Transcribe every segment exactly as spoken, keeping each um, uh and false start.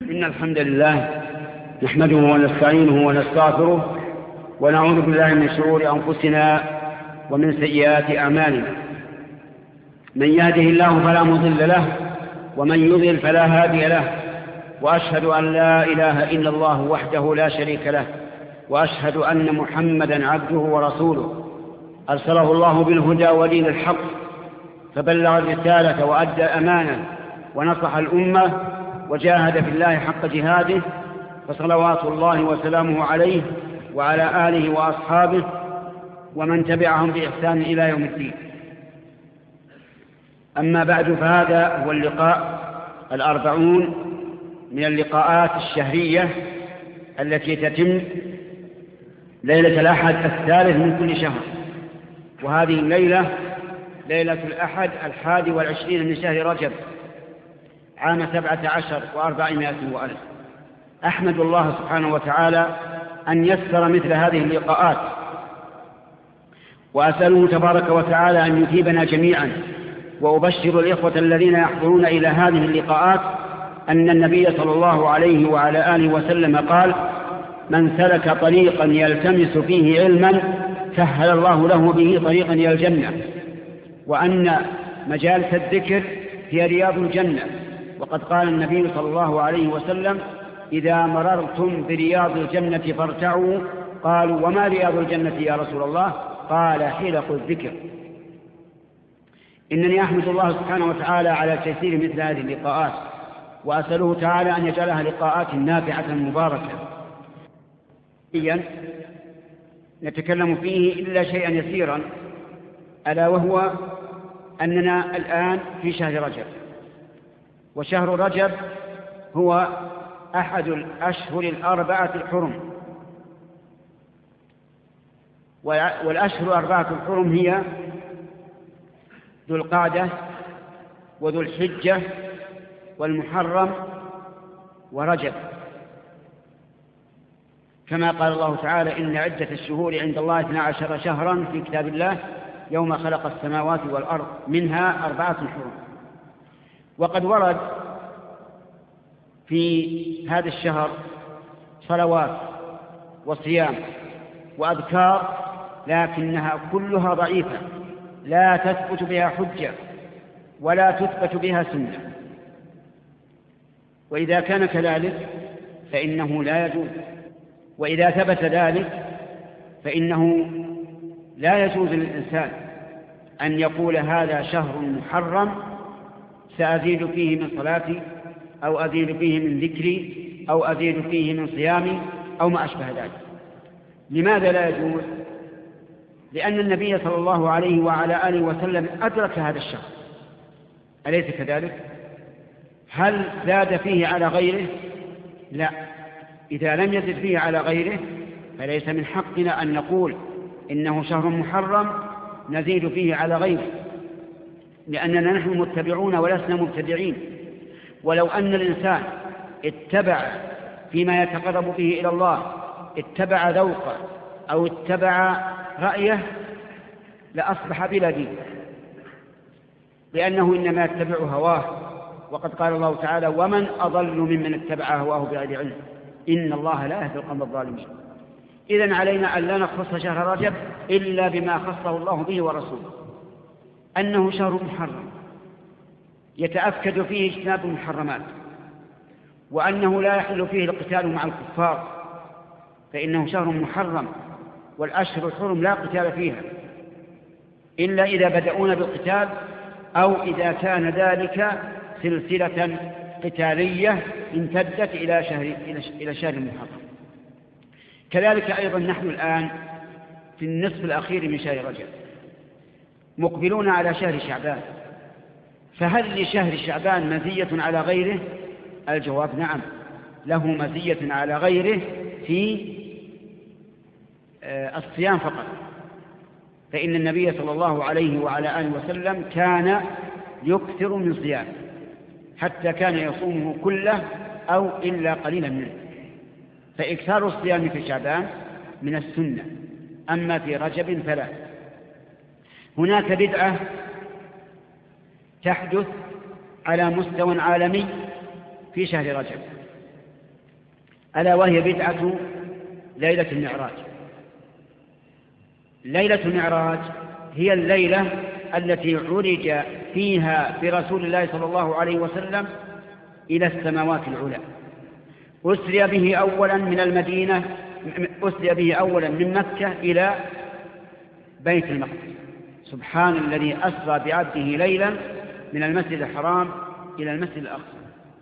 إن الحمد لله نحمده ونستعينه ونستغفره ونعوذ بالله من شرور أنفسنا ومن سيئات أعمالنا. من يهده الله فلا مضل له ومن يضلل فلا هادي له، وأشهد أن لا إله إلا الله وحده لا شريك له، وأشهد أن محمدا عبده ورسوله أرسله الله بالهدى ودين الحق فبلغ الرسالة وأدى الأمانة ونصح الأمة وجاهد في الله حق جهاده، فصلوات الله وسلامه عليه وعلى آله وأصحابه ومن تبعهم بإحسان إلى يوم الدين. أما بعد، فهذا هو اللقاء الأربعون من اللقاءات الشهرية التي تتم ليلة الأحد الثالث من كل شهر، وهذه الليلة ليلة الأحد الحادي والعشرين من شهر رجب عام سبعة عشر وأربعمائة وألف. أحمد الله سبحانه وتعالى أن يسر مثل هذه اللقاءات، وأسأله تبارك وتعالى أن يثيبنا جميعا. وأبشر الإخوة الذين يحضرون إلى هذه اللقاءات أن النبي صلى الله عليه وعلى آله وسلم قال: من سلك طريقا يلتمس فيه علما سهل الله له به طريقا إلى الجنة، وأن مجالس الذكر هي رياض الجنة. وقد قال النبي صلى الله عليه وسلم: إذا مررتم برياض الجنة فارتعوا. قالوا: وما رياض الجنة يا رسول الله؟ قال: حلق الذكر. إنني أحمد الله سبحانه وتعالى على تيسير مثل هذه اللقاءات، وأسأله تعالى أن يجعلها لقاءات نافعة مباركة. نتكلم فيه إلا شيئا يسيرا، ألا وهو أننا الآن في شهر رجب، وشهر رجب هو أحد الأشهر الأربعة الحرم، والأشهر الأربعة الحرم هي ذو القعدة وذو الحجة والمحرم ورجب، كما قال الله تعالى: إن عدة الشهور عند الله اثنا عشر شهرا في كتاب الله يوم خلق السماوات والأرض منها أربعة حرم. وقد ورد في هذا الشهر صلوات وصيام وأذكار، لكنها كلها ضعيفة لا تثبت بها حجة ولا تثبت بها سنة. وإذا كان كذلك فإنه لا يجوز، وإذا ثبت ذلك فإنه لا يجوز للإنسان أن يقول: هذا شهر محرم سأزيد فيه من صلاتي، أو أزيد فيه من ذكري، أو أزيد فيه من صيامي، أو ما أشبه ذلك. لماذا لا يجوز؟ لأن النبي صلى الله عليه وعلى آله وسلم أدرك هذا الشهر، أليس كذلك؟ هل زاد فيه على غيره؟ لا. إذا لم يزد فيه على غيره فليس من حقنا أن نقول إنه شهر محرم نزيد فيه على غيره، لأننا نحن متبعون ولسنا مبتدعين. ولو أن الإنسان اتبع فيما يتقرب به إلى الله، اتبع ذوقه أو اتبع رأيه، لأصبح بلا دين، لأنه إنما يتبع هواه. وقد قال الله تعالى: ومن أضل ممن اتبع هواه بغير علم إن الله لا يهدي القوم الظالمين. إذن علينا أن لا نخص شهر رجب إلا بما خصه الله به ورسوله، أنه شهر محرم يتأكد فيه اجتناب المحرمات، وأنه لا يحل فيه القتال مع الكفار، فإنه شهر محرم، والأشهر الحرم لا قتال فيها إلا إذا بدأون بالقتال، أو إذا كان ذلك سلسلة قتالية امتدت إلى شهر إلى شهر محرم. كذلك أيضا نحن الآن في النصف الأخير من شهر رجب، مقبلون على شهر شعبان، فهل لشهر شعبان مزية على غيره؟ الجواب: نعم، له مزية على غيره في الصيام فقط، فإن النبي صلى الله عليه وعلى آله وسلم كان يكثر من صيام، حتى كان يصومه كله أو إلا قليلا منه، فإكثار الصيام في شعبان من السنة، أما في رجب فلا. هناك بدعة تحدث على مستوى عالمي في شهر رجب، ألا وهي بدعة ليلة المعراج. ليلة المعراج هي الليلة التي عرج فيها برسول الله صلى الله عليه وسلم إلى السماوات العلى. أسري به أولا من المدينة أسري به أولا من مكة إلى بيت المقدس. سبحان الذي أسرى بعبده ليلا من المسجد الحرام إلى المسجد الأقصى،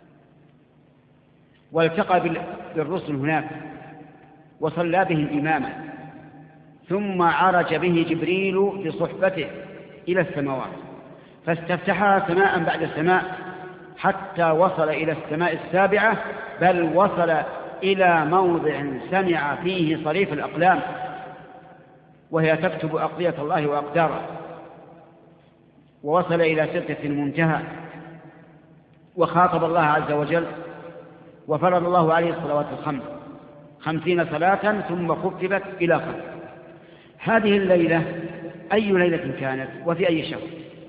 والتقى بالرسل هناك وصلى بهم إماما، ثم عرج به جبريل بصحبته إلى السماوات، فاستفتحها سماء بعد سماء حتى وصل إلى السماء السابعة، بل وصل إلى موضع سمع فيه صريف الأقلام وهي تكتب أقضية الله وأقداره، ووصل إلى سدرة المنتهى وخاطب الله عز وجل، وفرض الله عليه الصلوات الخمس خمسين صلاة ثم خففت إلى خمس. هذه الليلة أي ليلة كانت وفي أي شهر؟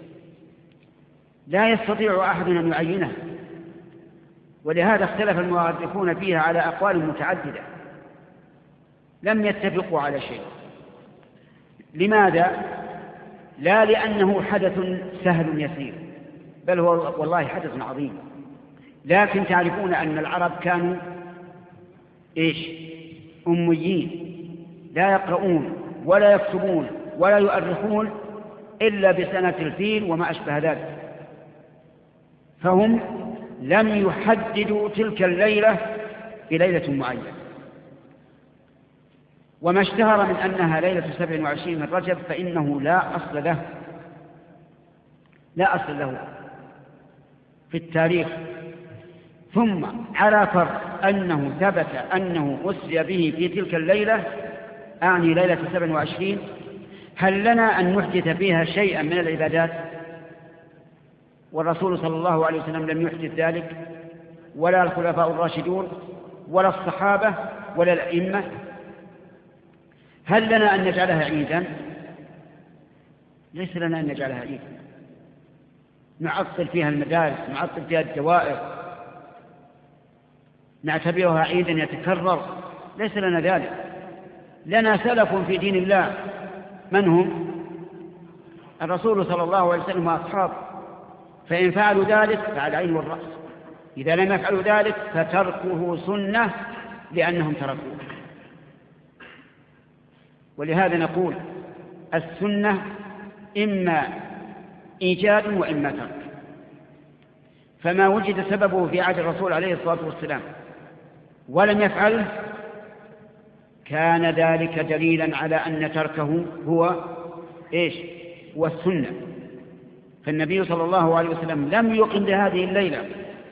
لا يستطيع أحد أن يعينها، ولهذا اختلف المؤرخون فيها على أقوال متعددة لم يتفقوا على شيء. لماذا؟ لا لأنه حدث سهل يسير، بل هو والله حدث عظيم، لكن تعرفون أن العرب كانوا إيش؟ أميين، لا يقرؤون ولا يكتبون ولا يؤرخون إلا بسنة الفيل وما أشبه ذلك، فهم لم يحددوا تلك الليلة بليلة معينة. وما اشتهر من أنها ليلة سبع وعشرين من رجب فإنه لا أصل له لا أصل له في التاريخ. ثم على فرض أنه ثبت أنه أسري به في تلك الليلة، أعني ليلة سبع وعشرين، هل لنا أن نحدث فيها شيئا من العبادات؟ والرسول صلى الله عليه وسلم لم يحدث ذلك، ولا الخلفاء الراشدون ولا الصحابة ولا الأئمة. هل لنا أن نجعلها عيدا؟ ليس لنا أن نجعلها عيدا، نعطل فيها المدارس، نعطل فيها الدوائر، نعتبرها عيدا يتكرر، ليس لنا ذلك. لنا سلف في دين الله، من هم؟ الرسول صلى الله عليه وسلم وأصحابه، فإن فعلوا ذلك فعلى العين والرأس، إذا لم يفعلوا ذلك فتركه سنة لأنهم تركوه. ولهذا نقول السنة إما إيجاد وإما ترك، فما وجد سببه في عهد الرسول عليه الصلاة والسلام ولم يفعله كان ذلك دليلا على أن تركه هو إيش؟ هو السنة. فالنبي صلى الله عليه وسلم لم يقم لهذه الليلة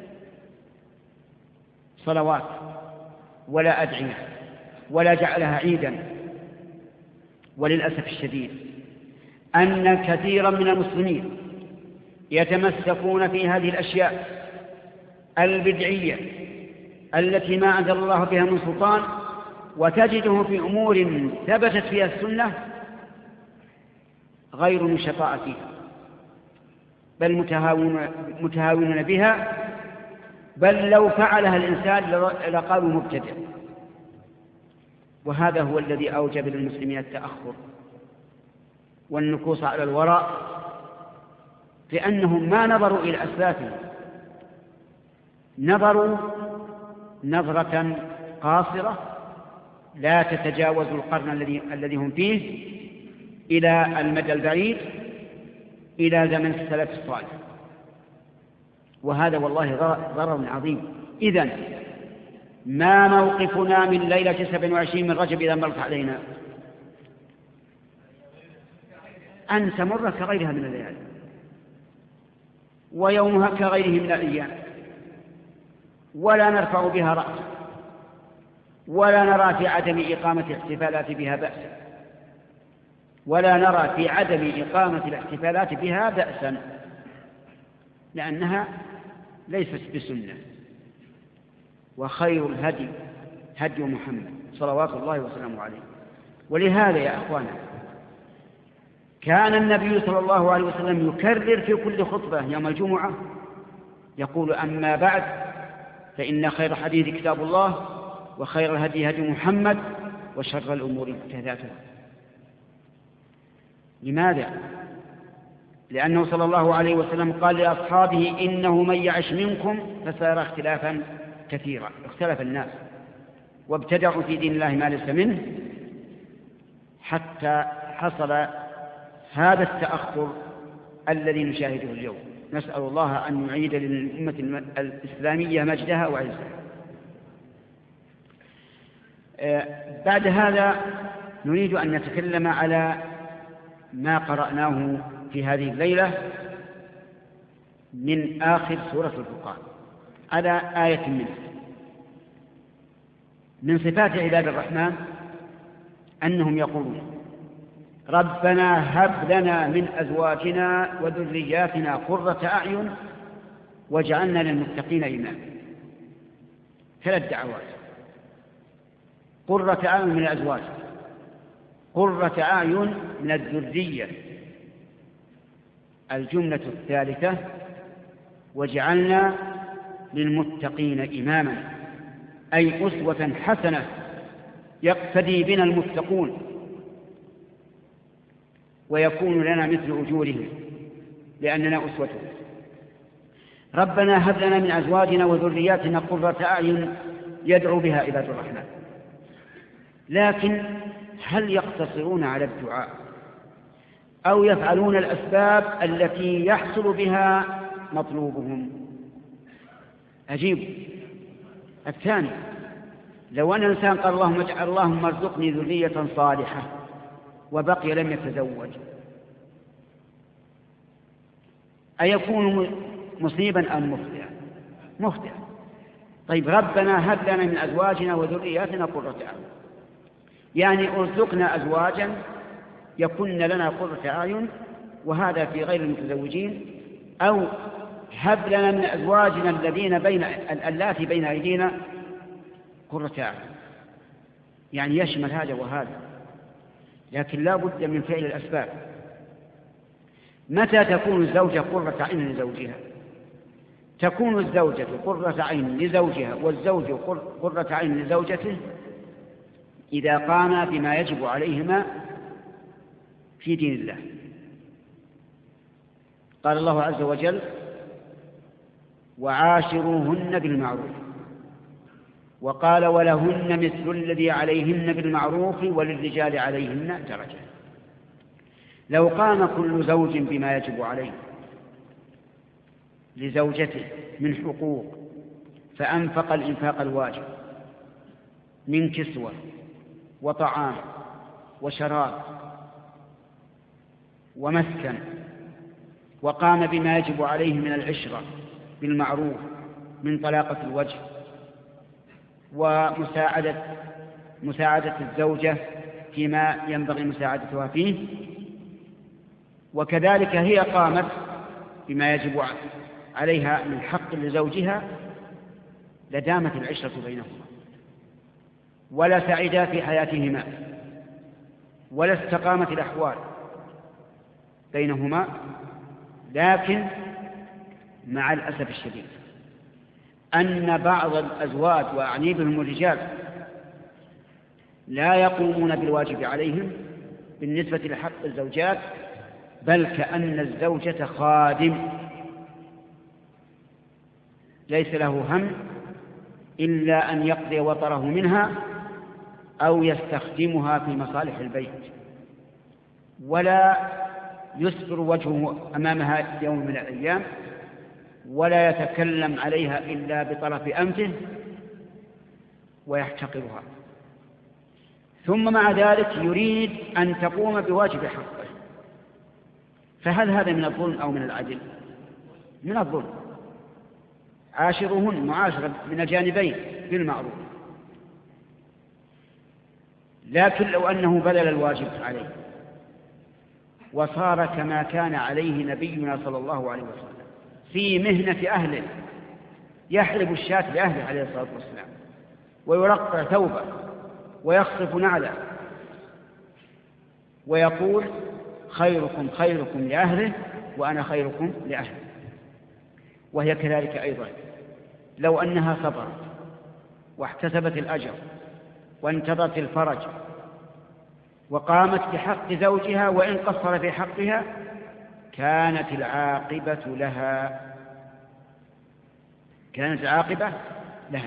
صلوات ولا أدعية ولا جعلها عيدا. وللأسف الشديد أن كثيرا من المسلمين يتمسكون في هذه الأشياء البدعية التي ما أنزل الله بها من سلطان، وتجده في أمور ثبتت فيها السنة غير نشطاء فيها، بل متهاونون بها، بل لو فعلها الإنسان لقالوا مبتدع. وهذا هو الذي أوجب للمسلمين التأخر والنكوص على الوراء، لأنهم ما نظروا إلى أسلافهم، نظروا نظرة قاصرة لا تتجاوز القرن الذي الذي هم فيه إلى المدى البعيد، إلى زمن السلف الصالح، وهذا والله ضرر عظيم. إذن ما موقفنا من ليلة سبع وعشرين من رجب إذا مرت علينا؟ أن تمر كغيرها من الليالي، ويومها كغيره من الأيام، ولا نرفع بها رأس، ولا نرى في عدم إقامة الاحتفالات بها بأسا، ولا نرى في عدم إقامة الاحتفالات بها بأسا، لأنها ليست بسنة. وخير الهدي هدي محمد صلوات الله وسلامه عليه. ولهذا يا أخوانا كان النبي صلى الله عليه وسلم يكرر في كل خطبة يوم الجمعة يقول: أما بعد فإن خير حديث كتاب الله، وخير الهدي هدي محمد وشر الأمور محدثاتها. لماذا؟ لأنه صلى الله عليه وسلم قال لأصحابه إنه من يعش منكم فسيرى اختلافا كثيرا. اختلف الناس وابتدعوا في دين الله ما ليس منه حتى حصل هذا التأخر الذي نشاهده اليوم. نسأل الله أن يعيد للأمة الإسلامية مجدها وعزها. بعد هذا نريد أن نتكلم على ما قرأناه في هذه الليلة من آخر سورة الفرقان على آية منه. من صفات عباد الرحمن أنهم يقولون ربنا هب لنا من أزواجنا وذرياتنا قرة أعين واجعلنا للمتقين إماما. ثلاث دعوات: قرة أعين من الأزواج، قرة أعين من الذرية، الجملة الثالثة واجعلنا للمتقين إماما، أي أسوة حسنة يقتدي بنا المتقون ويكون لنا مثل أجورهم لأننا أسوته. ربنا هب لنا من أزواجنا وذرياتنا قرة أعين يدعو بها عباد الرحمن. لكن هل يقتصرون على الدعاء أو يفعلون الأسباب التي يحصل بها مطلوبهم؟ عجيب. الثاني، لو أن الإنسان قال اللهم اجعل اللهم ارزقني ذرية صالحة وبقي لم يتزوج، أيكون مصيبا أم مخطئا؟ مخطئا. طيب ربنا هب لنا من أزواجنا وذرياتنا قرة أعين، يعني ارزقنا أزواجا يكن لنا قرة أعين، وهذا في غير المتزوجين، أو هب لنا من أزواجنا الذين بين اللاتي بين أيدينا قرة أعين، يعني يشمل هذا وهذا. لكن لا بد من فعل الأسباب. متى تكون الزوجة قرة عين لزوجها؟ تكون الزوجة قرة عين لزوجها والزوج قرة عين لزوجته إذا قاما بما يجب عليهما في دين الله. قال الله عز وجل وعاشروهن بالمعروف، وقال ولهن مثل الذي عليهن بالمعروف وللرجال عليهن درجة. لو قام كل زوج بما يجب عليه لزوجته من حقوق فأنفق الإنفاق الواجب من كسوة وطعام وشراب ومسكن، وقام بما يجب عليه من العشرة بالمعروف من طلاقة الوجه ومساعدة مساعدة الزوجة فيما ينبغي مساعدتها فيه، وكذلك هي قامت بما يجب عليها من حق لزوجها، لدامت العشرة بينهما ولا سعيدا في حياتهما ولا استقامت الأحوال بينهما. لكن مع الأسف الشديد أن بعض الأزواج وأعني بهم الرجال لا يقومون بالواجب عليهم بالنسبة لحق الزوجات، بل كأن الزوجة خادم ليس له هم إلا أن يقضي وطره منها أو يستخدمها في مصالح البيت، ولا يسر وجهه أمامها يوم من الأيام، ولا يتكلم عليها إلا بطرف أنفه ويحتقرها، ثم مع ذلك يريد أن تقوم بواجب حقه. فهل هذا من الظلم أو من العدل؟ من الظلم. عاشرهن معاشرة من الجانبين بالمعروف. لكن لو أنه بذل الواجب عليه وصار كما كان عليه نبينا صلى الله عليه وسلم في مهنة أهله، يحلب الشاة لأهله عليه الصلاة والسلام ويرقع ثوبه ويخصف نعله ويقول خيركم خيركم لأهله وأنا خيركم لأهله، وهي كذلك أيضا. لو أنها صبرت واحتسبت الأجر وانتظرت الفرج وقامت بحق زوجها وإن قصر في حقها كانت العاقبة لها كانت العاقبة لها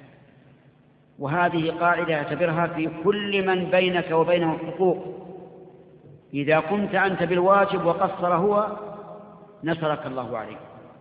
وهذه قاعدة يعتبرها في كل من بينك وبينه حقوق. إذا قمت أنت بالواجب وقصر هو نصرك الله عليه،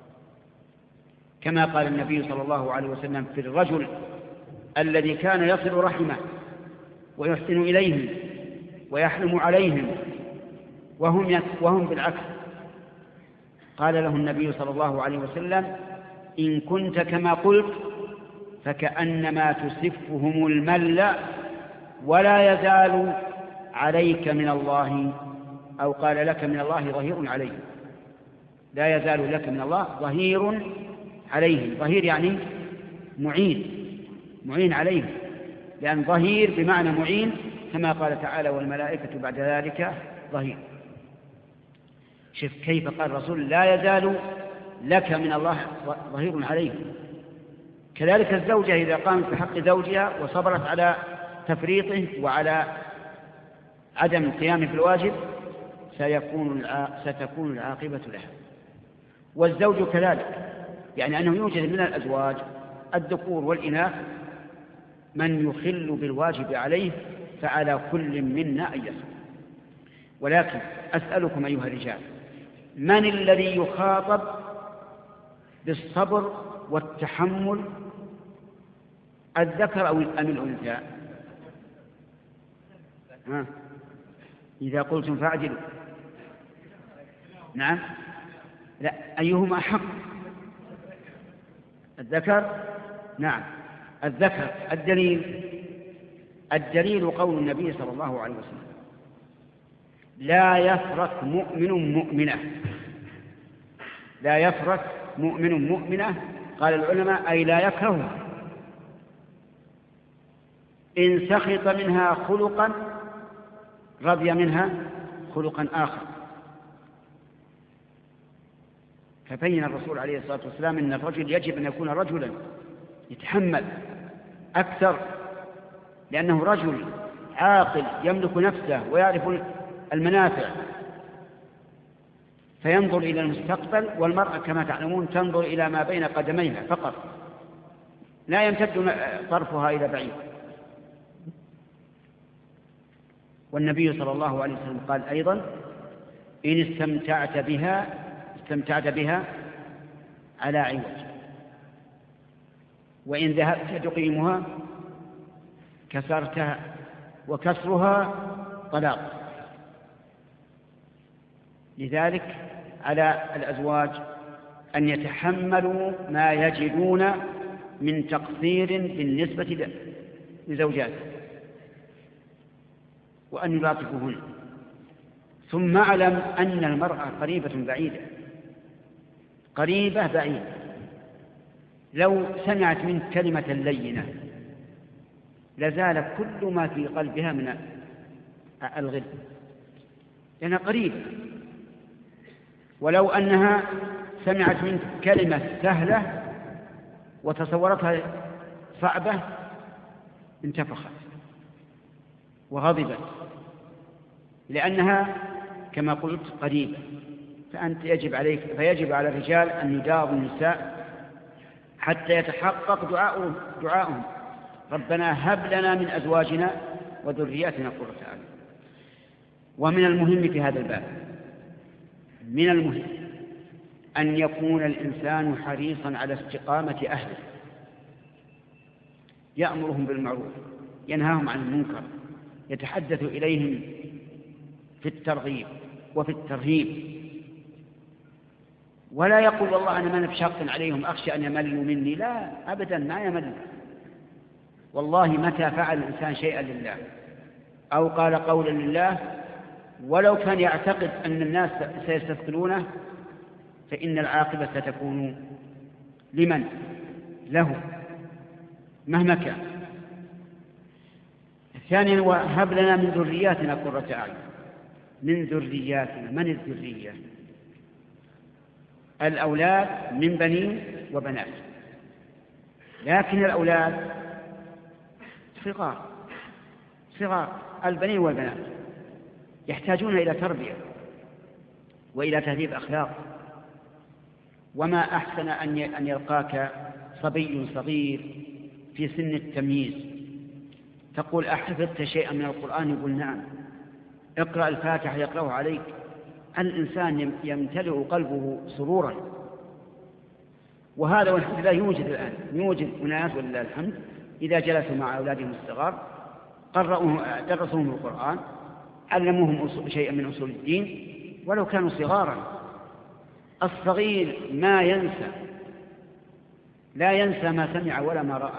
كما قال النبي صلى الله عليه وسلم في الرجل الذي كان يصل رحمه ويحسن إليهم ويحلم عليهم وهم, وهم بالعكس. قال له النبي صلى الله عليه وسلم: إن كنت كما قلت فكأنما تسفهم المل ولا يزال عليك من الله، أو قال لك من الله ظهير عليهم، لا يزال لك من الله ظهير عليهم. ظهير يعني معين، معين عليهم، لأن ظهير بمعنى معين، كما قال تعالى: والملائكة بعد ذلك ظهير. شوف كيف قال الرسول: لا يزال لك من الله ظهير عليهم. كذلك الزوجة إذا قامت بحق زوجها وصبرت على تفريطه وعلى عدم قيامه في الواجب سيكون ستكون العاقبة لها. والزوج كذلك، يعني أنه يوجد من الأزواج الذكور والإناث من يخل بالواجب عليه، فعلى كل منا أن يصبر. ولكن أسألكم أيها الرجال، من الذي يخاطب بالصبر والتحمل، الذكر أو أم الأنثى؟ ها؟ إذا قلتم فاعدلوا. نعم، لا، أيهما أحق؟ الذكر. نعم الذكر. الدليل الدليل قول النبي صلى الله عليه وسلم: لا يفرق مؤمن مؤمنة. لا يفرق مؤمن مؤمنة، قال العلماء أي لا يكرهها، إن سخط منها خلقا رضي منها خلقا آخر. فبين الرسول عليه الصلاة والسلام أن الرجل يجب أن يكون رجلا يتحمل أكثر، لأنه رجل عاقل يملك نفسه ويعرف المنافع، فينظر إلى المستقبل. والمرأة كما تعلمون تنظر إلى ما بين قدميها فقط، لا يمتد طرفها إلى بعيد. والنبي صلى الله عليه وسلم قال أيضا: إن استمتعت بها استمتعت بها على عوج، وإن ذهبت تقيمها كسرتها، وكسرها طلاق. لذلك على الأزواج أن يتحملوا ما يجدون من تقصير بالنسبة لزوجاتهم وأن يلاطفوهن. ثم اعلم أن المرأة قريبة بعيدة، قريبة بعيدة. لو سمعت منك كلمة لينة لزال كل ما في قلبها من الغل، لأنها قريبة. ولو أنها سمعت منك كلمة سهلة وتصورتها صعبة انتفخت وغضبت، لأنها كما قلت قريبة. فأنت يجب عليك فيجب على الرجال أن يداووا النساء حتى يتحقق دعاؤهم دعاؤهم ربنا هب لنا من أزواجنا وذرياتنا قرة أعين. ومن المهم في هذا الباب، من المهم أن يكون الإنسان حريصا على استقامة أهله، يأمرهم بالمعروف، ينهاهم عن المنكر، يتحدث إليهم في الترغيب وفي الترهيب، ولا يقول والله أنا ما بشق عليهم أخشى أن يملوا مني. لا أبدا، ما يمل. والله متى فعل الإنسان شيئا لله أو قال قولا لله ولو كان يعتقد أن الناس سيستثقلونه فإن العاقبة ستكون لمن؟ له مهما كان. ثانيا: وهب لنا من ذرياتنا قرة أعين. من ذرياتنا، من الذرية؟ الأولاد من بنين وبنات، لكن الأولاد صغار صغار البنين والبنات يحتاجون إلى تربية وإلى تهذيب أخلاق. وما أحسن أن يلقاك صبي صغير في سن التمييز تقول أحفظت شيئا من القرآن؟ يقول نعم. اقرأ الفاتحة يقرأه عليك. الإنسان يمتلئ قلبه سرورا. وهذا والحمد لله يوجد الآن، يوجد أناس ولله الحمد إذا جلسوا مع أولادهم الصغار قرأوه درسوهم القرآن، علموهم شيئا من أصول الدين ولو كانوا صغارا. الصغير ما ينسى، لا ينسى ما سمع ولا ما رأى.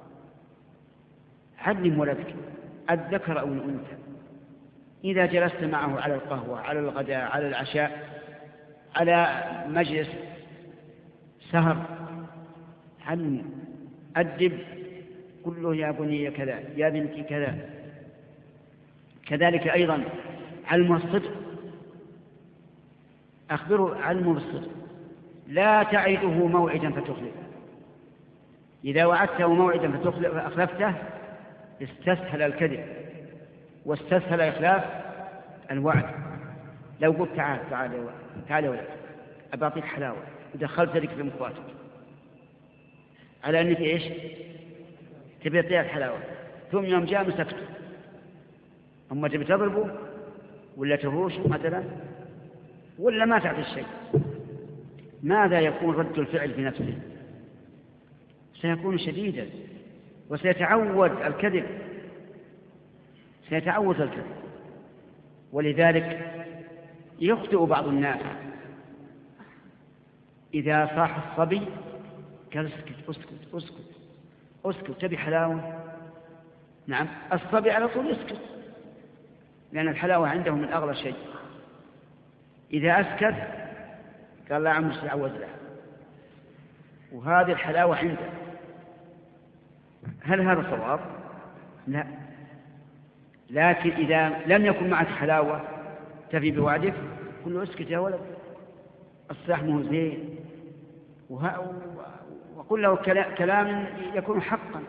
علم ولدك الذكر أو الأنثى، إذا جلست معه على القهوة، على الغداء، على العشاء، على مجلس سهر، علم أدب، قل له يا بني كذا، يا بنتي كذا. كذلك أيضا علم الصدق، أخبره علمه بالصدق، لا تعده موعدا فتخلفه. إذا وعدته موعدا فأخلفته استسهل الكذب واستسهل إخلاف الوعد. لو قلت تعال تعال تعال يا ولد أبى أعطيك حلاوة ودخلت ذلك في مخواتك على أنك إيش تبي تعطيها الحلاوة، ثم يوم جاء مسكته، أما تبي تضربه ولا تهوشه مثلا ولا ما تعطي الشيء، ماذا يكون رد الفعل في نفسه؟ سيكون شديدا وسيتعود الكذب، سيتعود الكذب. ولذلك يخطئ بعض الناس إذا صاح الصبي قال اسكت اسكت اسكت اسكت تبي حلاوة؟ نعم، الصبي على طول يسكت لأن الحلاوة عنده من أغلى شيء. إذا أسكت قال لا عمش تعود له، وهذه الحلاوة عنده. هل هذا صواب؟ لا. لكن إذا لم يكن معك حلاوة تفي بوعدك قل له اسكت يا ولد الصحن زين، وقل له كلام يكون حقا.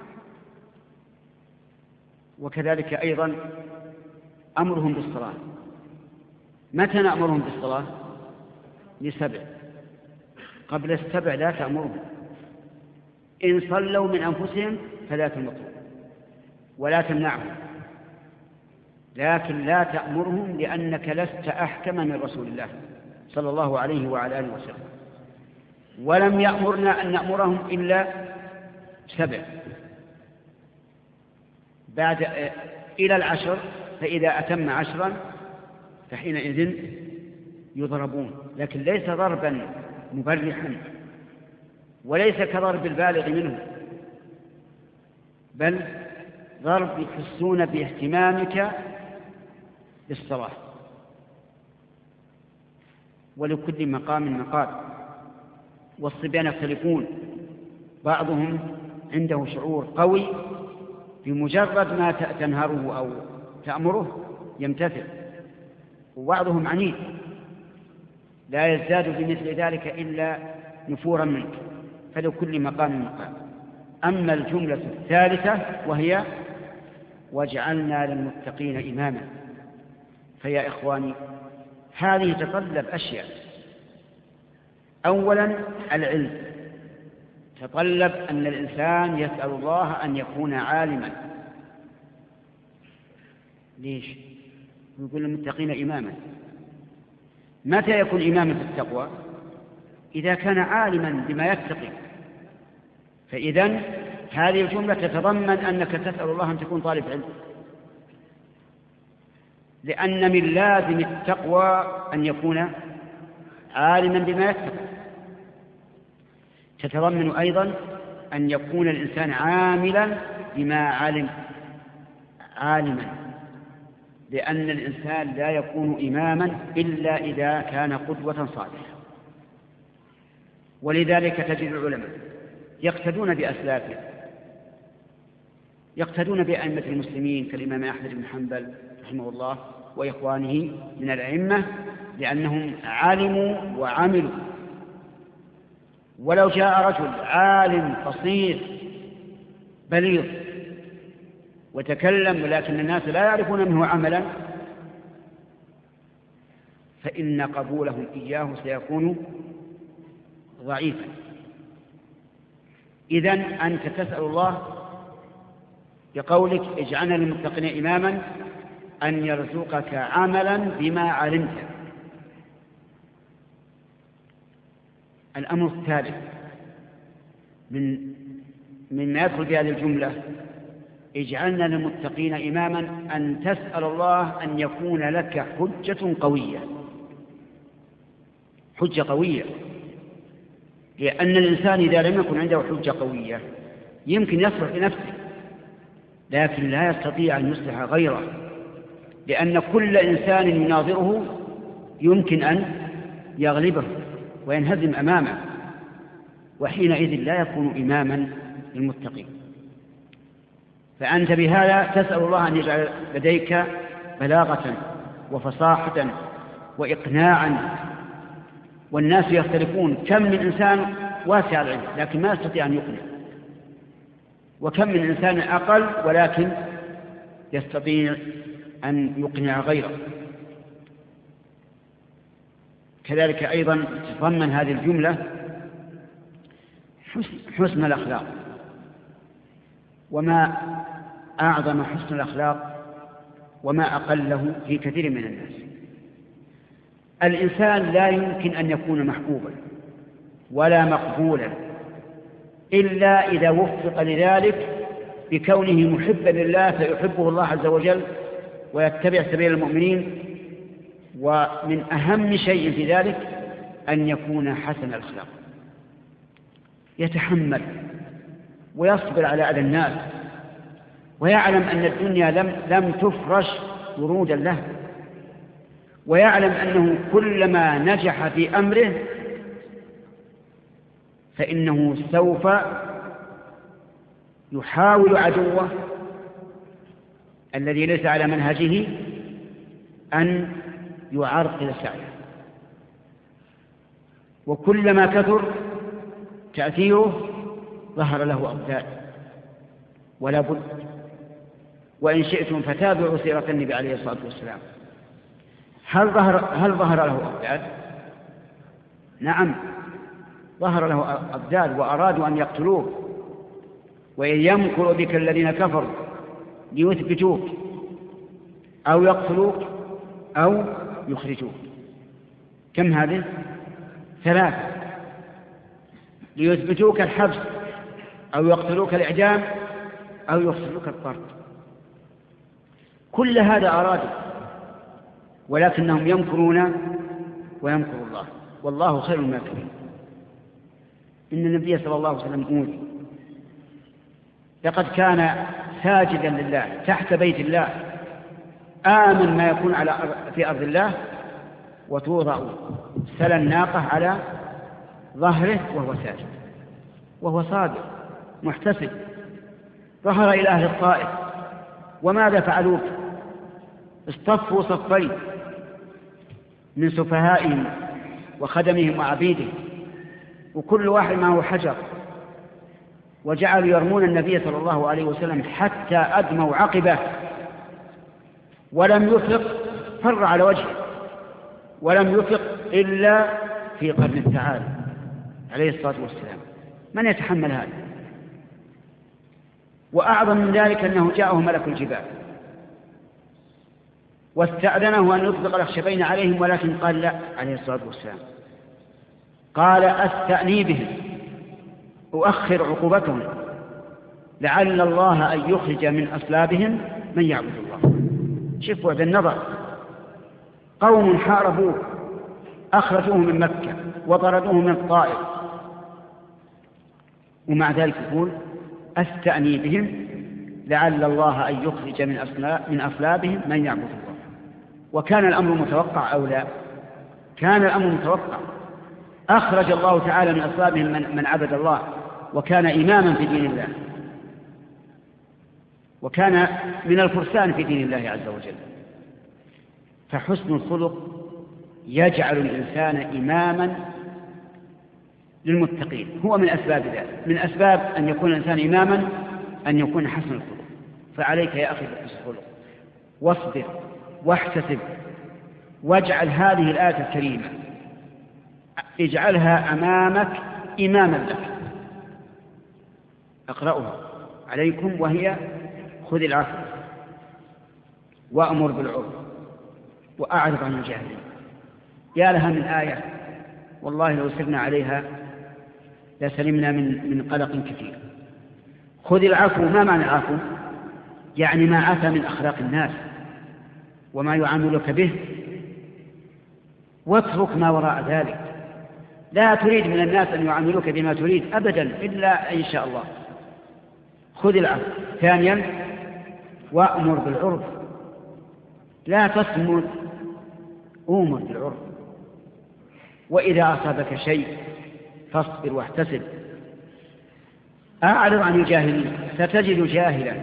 وكذلك أيضا أمرهم بالصلاة. متى نأمرهم بالصلاة؟ لسبع، قبل السبع لا تأمرهم. إن صلوا من أنفسهم فلا تمطوا ولا تمنعهم، لكن لا تأمرهم لأنك لست أحكم من رسول الله صلى الله عليه وعلى آله وسلم. ولم يأمرنا أن نأمرهم إلا سبع، بعد إلى العشر، فإذا أتم عشرا فحينئذ يضربون، لكن ليس ضربا مبرحا وليس كضرب البالغ منه، بل ضرب يحسون باهتمامك بالصلاة. ولكل مقام مقال، والصبيان يختلفون، بعضهم عنده شعور قوي بمجرد ما تنهره أو تأمره يمتثل، وبعضهم عنيد لا يزداد بمثل ذلك إلا نفورا منك، فلكل مقام مقام. أما الجملة الثالثة وهي واجعلنا للمتقين إماما، فيا إخواني هذه تطلب أشياء. أولا العلم، تطلب أن الإنسان يسأل الله أن يكون عالما. ليش؟ يقول للمتقين إماما. متى يكون إماما في التقوى؟ إذا كان عالما بما يتقي. فإذن هذه الجملة تتضمن أنك تسأل الله أن تكون طالب علم، لأن من لازم التقوى أن يكون عالما بما يتقي. تتضمن أيضا أن يكون الإنسان عاملا بما علم، عالما، لأن الإنسان لا يكون إماما إلا إذا كان قدوة صالحة. ولذلك تجد العلماء يقتدون بأسلافهم، يقتدون بأئمة المسلمين كالإمام أحمد بن حنبل رحمه الله وإخوانه من الأئمة، لأنهم علموا وعملوا. ولو جاء رجل عالم فصيح بليغ وتكلم ولكن الناس لا يعرفون منه عملا، فإن قبولهم إياه سيكون ضعيفا. إذن أنت تسأل الله بقولك اجعلنا للمتقين إماما أن يرزقك عملا بما علمت. الأمر الثالث من مما يدخل في هذه الجملة اجعلنا للمتقين إماما أن تسأل الله أن يكون لك حجة قوية، حجة قوية، لأن الإنسان إذا لم يكن عنده حجة قوية يمكن يصلح لنفسه لكن لا يستطيع أن يصلح غيره، لأن كل إنسان يناظره يمكن أن يغلبه وينهزم أمامه، وحينئذ لا يكون إماما للمتقين. فأنت بهذا تسأل الله أن يجعل لديك بلاغة وفصاحة وإقناعا. والناس يختلفون، كم من إنسان واسع العلم لكن ما يستطيع أن يقنع، وكم من إنسان أقل ولكن يستطيع أن يقنع غيره. كذلك أيضا تتضمن هذه الجملة حسن الأخلاق، وما أعظم حسن الأخلاق وما أقله في كثير من الناس. الإنسان لا يمكن أن يكون محبوبا ولا مقبولا إلا إذا وفق لذلك بكونه محبا لله فيحبه الله عز وجل ويتبع سبيل المؤمنين. ومن أهم شيء في ذلك أن يكون حسن الأخلاق، يتحمل ويصبر على أذى الناس، ويعلم أن الدنيا لم, لم تفرش ورودا له، ويعلم أنه كلما نجح في أمره فإنه سوف يحاول عدوه الذي ليس على منهجه أن يعرقل سعيه، وكلما كثر تأثيره ظهر له أضداد ولا بد. وإن شئتم فتابعوا سيرة النبي عليه الصلاة والسلام. هل ظهر, هل ظهر له أضداد؟ نعم ظهر له أضداد وأرادوا أن يقتلوه، وإن يمكر بك الذين كفروا ليثبتوك أو يقتلوك أو يخرجوك. كم هذه؟ ثلاثة: ليثبتوك الحبس أو يقتلوك الإعدام أو يخرجوك الطرد. كل هذا أرادوا، ولكنهم يمكرون ويمكر الله والله خير الماكرين. إن النبي صلى الله عليه وسلم أوذي، لقد كان ساجدا لله تحت بيت الله آمن ما يكون على في أرض الله، وتوضع سل الناقة على ظهره وهو ساجد وهو صادق محتسب. ظهر إلى أهل الطائف وماذا فعلوا؟ اصطفوا صفين من سفهائهم وخدمهم وعبيدهم، وكل واحد معه حجر، وجعلوا يرمون النبي صلى الله عليه وسلم حتى أدموا عقبه ولم يفق، فر على وجهه ولم يفق إلا في قرن الثعالب عليه الصلاة والسلام. من يتحمل هذا؟ وأعظم من ذلك أنه جاءه ملك الجبال واستأذنه أن يطلق الأخشبين عليهم، ولكن قال لا عليه الصلاة والسلام، قال أستأني بهم أؤخر عقوبتهم لعل الله أن يخرج من أصلابهم من يعبد الله. شوفوا بعد النظر، قوم حاربوه أخرجوه من مكة وطردوه من الطائف، ومع ذلك يقول أستأني بهم لعل الله أن يخرج من من أصلابهم من يعبد الله. وكان الأمر متوقع أو لا؟ كان الأمر متوقع. أخرج الله تعالى من أصلابهم من, من عبد الله وكان إماما في دين الله، وكان من الفرسان في دين الله عز وجل. فحسن الخلق يجعل الإنسان إماما للمتقين، هو من أسباب ذلك. من أسباب أن يكون الإنسان إماما أن يكون حسن الخلق. فعليك يا أخي بحسن الخلق، واصبر واحتسب، واجعل هذه الآية الكريمة اجعلها أمامك إماما لك. أقرأها عليكم وهي: خذ العفو وأمر بالعرف وأعرض عن الجاهلين. يا لها من آية، والله لو سرنا عليها لسلمنا من من قلق كثير. خذ العفو، ما معنى العفو؟ يعني ما عفى من أخلاق الناس وما يعاملك به، واترك ما وراء ذلك. لا تريد من الناس أن يعاملوك بما تريد أبدا إلا إن شاء الله. خذ العفو. ثانيا: وأمر بالعرف، لا تصمد، أمر بالعرف. وإذا أصابك شيء فاصبر واحتسب. أعرض عن الجاهلين، ستجد جاهلا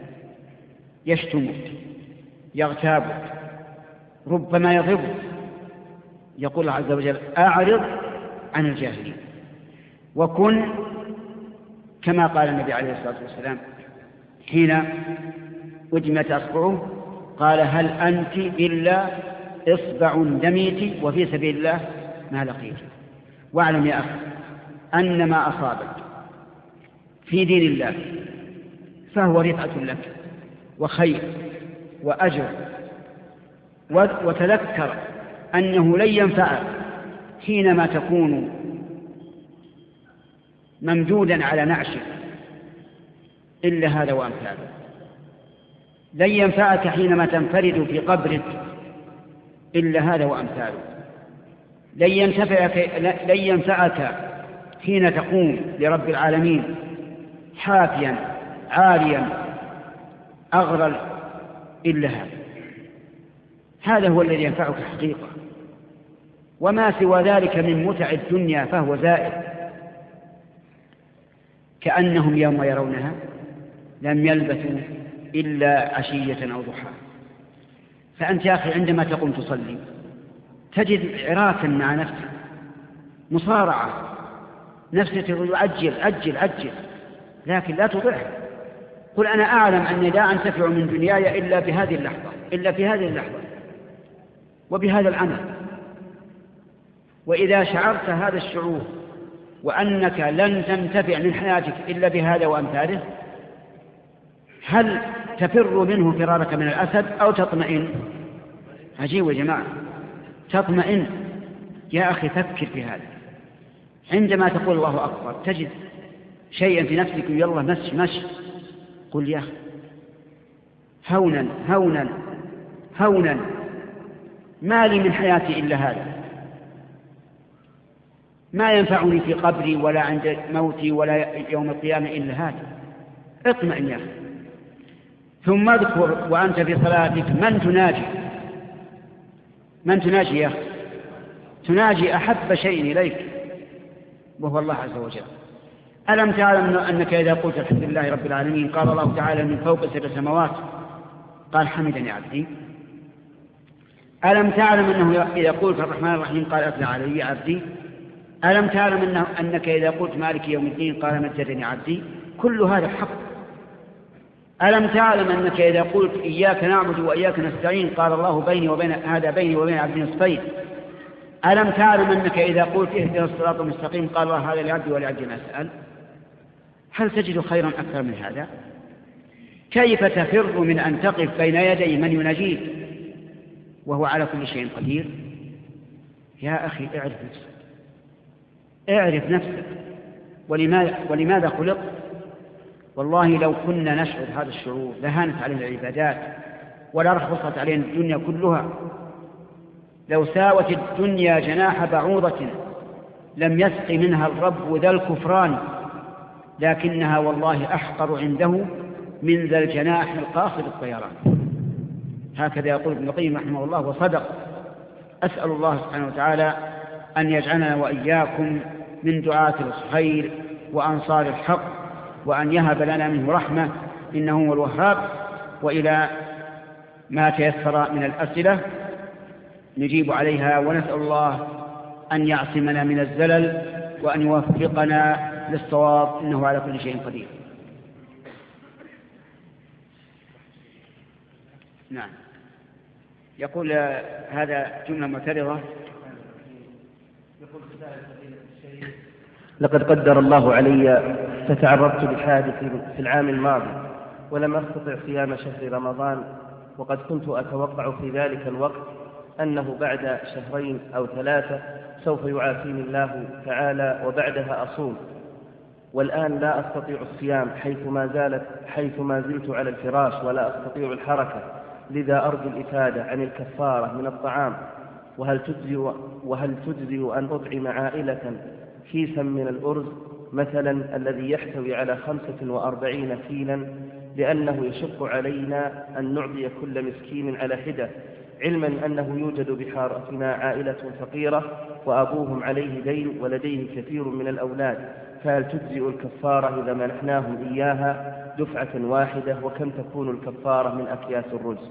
يشتمك يغتابك ربما يضربك. يقول الله عز وجل: أعرض عن الجاهلين. وكن كما قال النبي عليه الصلاة والسلام حين أدمت أصبعه، قال: هل أنت إلا إصبع دميت وفي سبيل الله ما لقيت. واعلم يا أخي أن ما أصابك في دين الله فهو رفعة لك وخير وأجر. وتذكر أنه لن ينفعك حينما تكون ممدودا على نعشك إلا هذا وأمثاله. لن ينفعك حينما تنفرد في قبرك إلا هذا وأمثاله. لن ينفعك, لن ينفعك حين تقوم لرب العالمين حافيا عاليا أغرل إلا هذا. هذا هو الذي ينفعك حقيقة، وما سوى ذلك من متع الدنيا فهو زائل. كأنهم يوم يرونها لم يلبثوا إلا عشية أو ضحى. فأنت يا أخي عندما تقوم تصلي تجد عراكا مع نفسك، مصارعة، نفسك تقول عجل عجل عجل، لكن لا تطيعها. قل: أنا أعلم أني لا أنتفع من دنياي إلا بهذه اللحظة، إلا في هذه اللحظة وبهذا العمل. وإذا شعرت هذا الشعور وأنك لن تنتفع من حياتك إلا بهذا وأمثاله، هل تفر منه فرارك من الأسد أو تطمئن؟ عجيب يا جماعة، تطمئن. يا أخي فكر في هذا. عندما تقول الله أكبر تجد شيئا في نفسك يلا مش مش قل: يا أخي هونا هونا هونا، ما لي من حياتي إلا هذا، ما ينفعني في قبري ولا عند موتي ولا يوم القيامة إلا هذا. اطمئن يا أخي. ثم اذكر وأنت في صلاتك من تناجي. من تناجي يا أخي؟ تناجي أحب شيء إليك وهو الله عز وجل. ألم تعلم أنك إذا قلت الحمد لله رب العالمين قال الله تعالى من فوق سبع سماوات قال: حمدني عبدي. ألم تعلم أنه إذا قلت الرحمن الرحيم قال: أثنى علي عبدي. ألم تعلم أنه أنك إذا قلت مالك يوم الدين قال: مجدني عبدي. كل هذا حق. ألم تعلم أنك إذا قلت إياك نعبد وإياك نستعين قال الله بيني وبين هذا بيني وبين عبدي نصفين. ألم تعلم أنك إذا قلت اهدنا الصراط المستقيم قال الله هذا لعبدي ولعبدي ما سأل. هل تجد خيرا أكثر من هذا؟ كيف تفر من أن تقف بين يدي من يناجيك وهو على كل شيء قدير؟ يا أخي اعرف نفسك، اعرف نفسك ولماذا, ولماذا خلق. والله لو كنا نشعر هذا الشعور لهانت علينا العبادات ولا رخصت علينا الدنيا كلها. لو ساوت الدنيا جناح بعوضة لم يسق منها الرب ذا الكفران، لكنها والله أحقر عنده من ذا الجناح القاصر الطيران. هكذا يقول ابن القيم رحمه الله وصدق. أسأل الله سبحانه وتعالى أن يجعلنا وإياكم من دعاة الخير وأنصار الحق، وأن يهب لنا منه رحمة إنه هو الوهاب. وإلى ما تيسر من الأسئلة نجيب عليها، ونسأل الله أن يعصمنا من الزلل وأن يوفقنا للصواب إنه على كل شيء قدير. نعم. يقول هذا جملة معترضة. يقول الشيخ: لقد قدر الله علي فتعرضت لحادث في العام الماضي ولم أستطع صيام شهر رمضان، وقد كنت أتوقع في ذلك الوقت أنه بعد شهرين أو ثلاثة سوف يعافيني الله تعالى وبعدها أصوم، والآن لا أستطيع الصيام حيث ما زالت حيث ما زلت على الفراش ولا أستطيع الحركة، لذا أرجو الإفادة عن الكفارة من الطعام، وهل تجزئ وهل تجزئ أن أطعم عائلة كيسا من الأرز مثلا الذي يحتوي على خمسة وأربعين كيلا، لأنه يشق علينا أن نعطي كل مسكين على حدة، علما أنه يوجد بحارتنا عائلة فقيرة وأبوهم عليه دين ولديه كثير من الأولاد، فهل تجزئ الكفارة إذا منحناهم إياها دفعة واحدة، وكم تكون الكفارة من أكياس الرز؟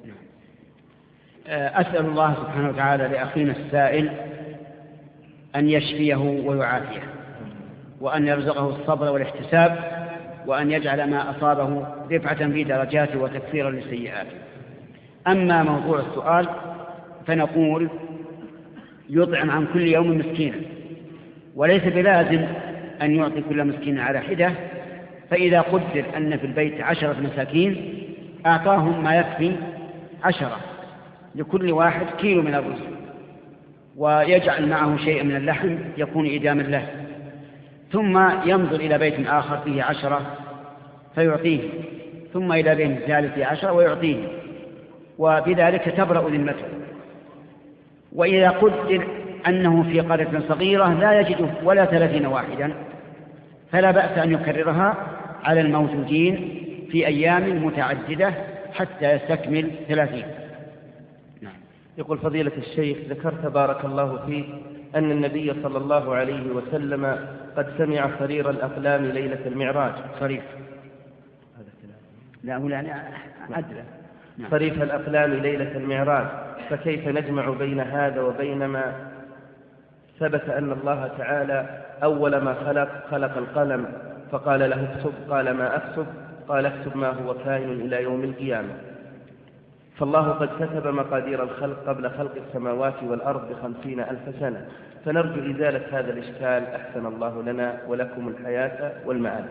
أسأل الله سبحانه وتعالى لأخينا السائل أن يشفيه ويعافيه، وأن يرزقه الصبر والاحتساب، وأن يجعل ما أصابه رفعة في درجاته وتكفيرا للسيئات. أما موضوع السؤال فنقول يطعم عن كل يوم مسكينا، وليس بلازم أن يعطي كل مسكين على حدة، فإذا قدر أن في البيت عشرة مساكين أعطاهم ما يكفي عشرة، لكل واحد كيلو من الرز، ويجعل معه شيئا من اللحم يكون إداما له، ثم ينظر إلى بيت آخر فيه عشرة فيعطيه، ثم إلى بيت ثالث فيه عشرة ويعطيه، وبذلك تبرأ ذمته. وإذا قدر أنه في قرية صغيرة لا يجد ولا ثلاثين واحدا، فلا بأس أن يكررها على الموجودين في أيام متعددة حتى يستكمل ثلاثين. نعم. يقول فضيلة الشيخ: ذكرت بارك الله فيك أن النبي صلى الله عليه وسلم قد سمع صرير الأقلام ليلة المعراج. صريف هذا كلام لا هو لا عدل. نعم. صريف الأقلام ليلة المعراج، فكيف نجمع بين هذا وبين ما ثبت أن الله تعالى أول ما خلق خلق القلم فقال له اكتب، قال ما أكتب، قال اكتب ما هو كائن إلى يوم القيامة، فالله قد كتب مقادير الخلق قبل خلق السماوات والأرض بخمسين ألف سنة، فنرجو إزالة هذا الإشكال أحسن الله لنا ولكم الحياة والمعاد.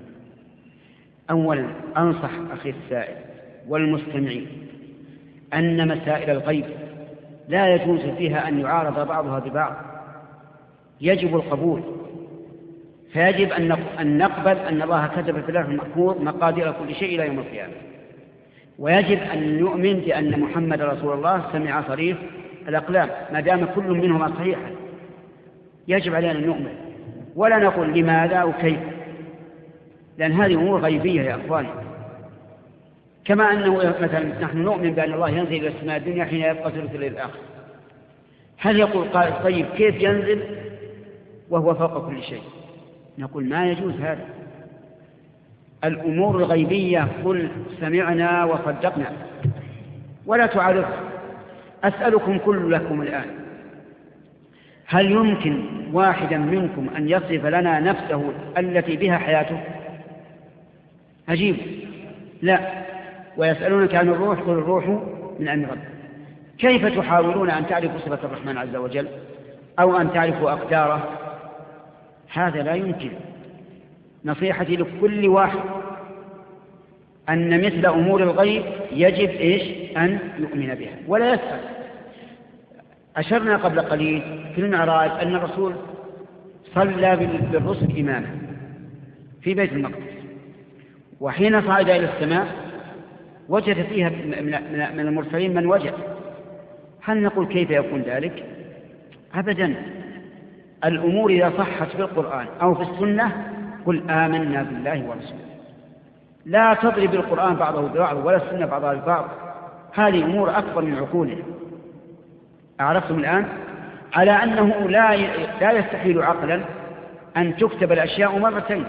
أولا أنصح أخي السائل والمستمعين أن مسائل الغيب لا يجوز فيها أن يعارض بعضها ببعض، يجب القبول، فيجب أن نقبل أن الله كتب في اللوح المحفوظ مقادير كل شيء إلى يوم القيامة، ويجب أن نؤمن بأن محمد رسول الله سمع صريف الأقلام ما دام كل منهما صحيحا، يجب علينا أن نؤمن ولا نقول لماذا أو كيف، لأن هذه أمور غيبية يا أخواني. كما أنه مثلا نحن نؤمن بأن الله ينزل إلى السماء الدنيا حين يبقى ثلث الليل الآخر، هل يقول قائل طيب كيف ينزل وهو فوق كل شيء؟ نقول ما يجوز هذا. الأمور الغيبية قل سمعنا وصدقنا ولا تعارضها. أسألكم كلكم الآن، هل يمكن واحدا منكم أن يصف لنا نفسه التي بها حياته؟ أجيب لا. ويسألونك عن الروح قل الروح من أمر ربك. كيف تحاولون أن تعرفوا صفة الرحمن عز وجل أو أن تعرفوا أقداره؟ هذا لا يمكن. نصيحتي لكل واحد أن مثل أمور الغيب يجب إيش أن يؤمن بها ولا يسأل. أشرنا قبل قليل في المعراج أن الرسول صلى بالرسل إماما في بيت المقدس، وحين صعد إلى السماء وجد فيها من المرسلين من وجد. هل نقول كيف يكون ذلك؟ أبدا. الأمور إذا صحت في القرآن أو في السنة قل آمنا بالله ورسوله، لا تضرب القرآن بعضه ببعض ولا السنة بعضها ببعض، هذه أمور أكبر من عقولنا. أعرفتم الآن على أنه لا لا يستحيل عقلا أن تكتب الأشياء مرتين.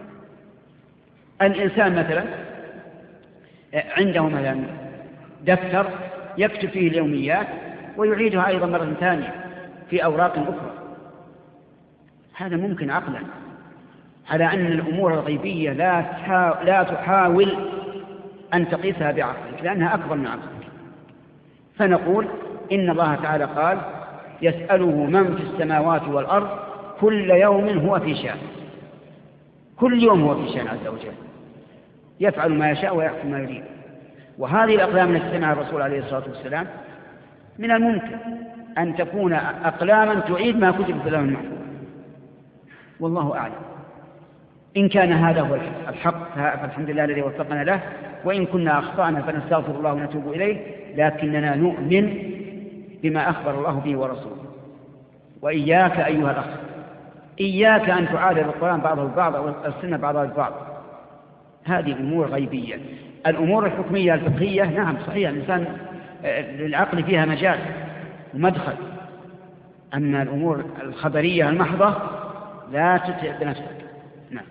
الإنسان مثلا عنده مثلا دفتر يكتب فيه اليوميات ويعيدها أيضا مرة ثانية في أوراق أخرى، هذا ممكن عقلا. على أن الأمور الغيبية لا لا تحاول أن تقيسها بعقلك لأنها أكبر من عقلك. فنقول إن الله تعالى قال يسأله من في السماوات والأرض كل يوم هو في شأن، كل يوم هو في شأن عز وجل، يفعل ما يشاء ويحكم ما يريد. وهذه الأقلام التي سمعها الرسول عليه الصلاة والسلام من الممكن أن تكون أقلاما تعيد ما كتب في اللوح المحفوظ، والله أعلم. إن كان هذا هو الحق فالحمد لله الذي وفقنا له، وإن كنا أخطأنا فنستغفر الله ونتوب إليه، لكننا نؤمن بما أخبر الله به ورسوله. وإياك أيها الأخ، إياك أن تعارض القرآن بعضه البعض أو السنة بعضها البعض، هذه أمور غيبية. الأمور الحكمية الفقهية نعم صحيح الإنسان للعقل فيها مجال ومدخل، أما الأمور الخبرية المحضة لا تتعب بنفسك. نعم.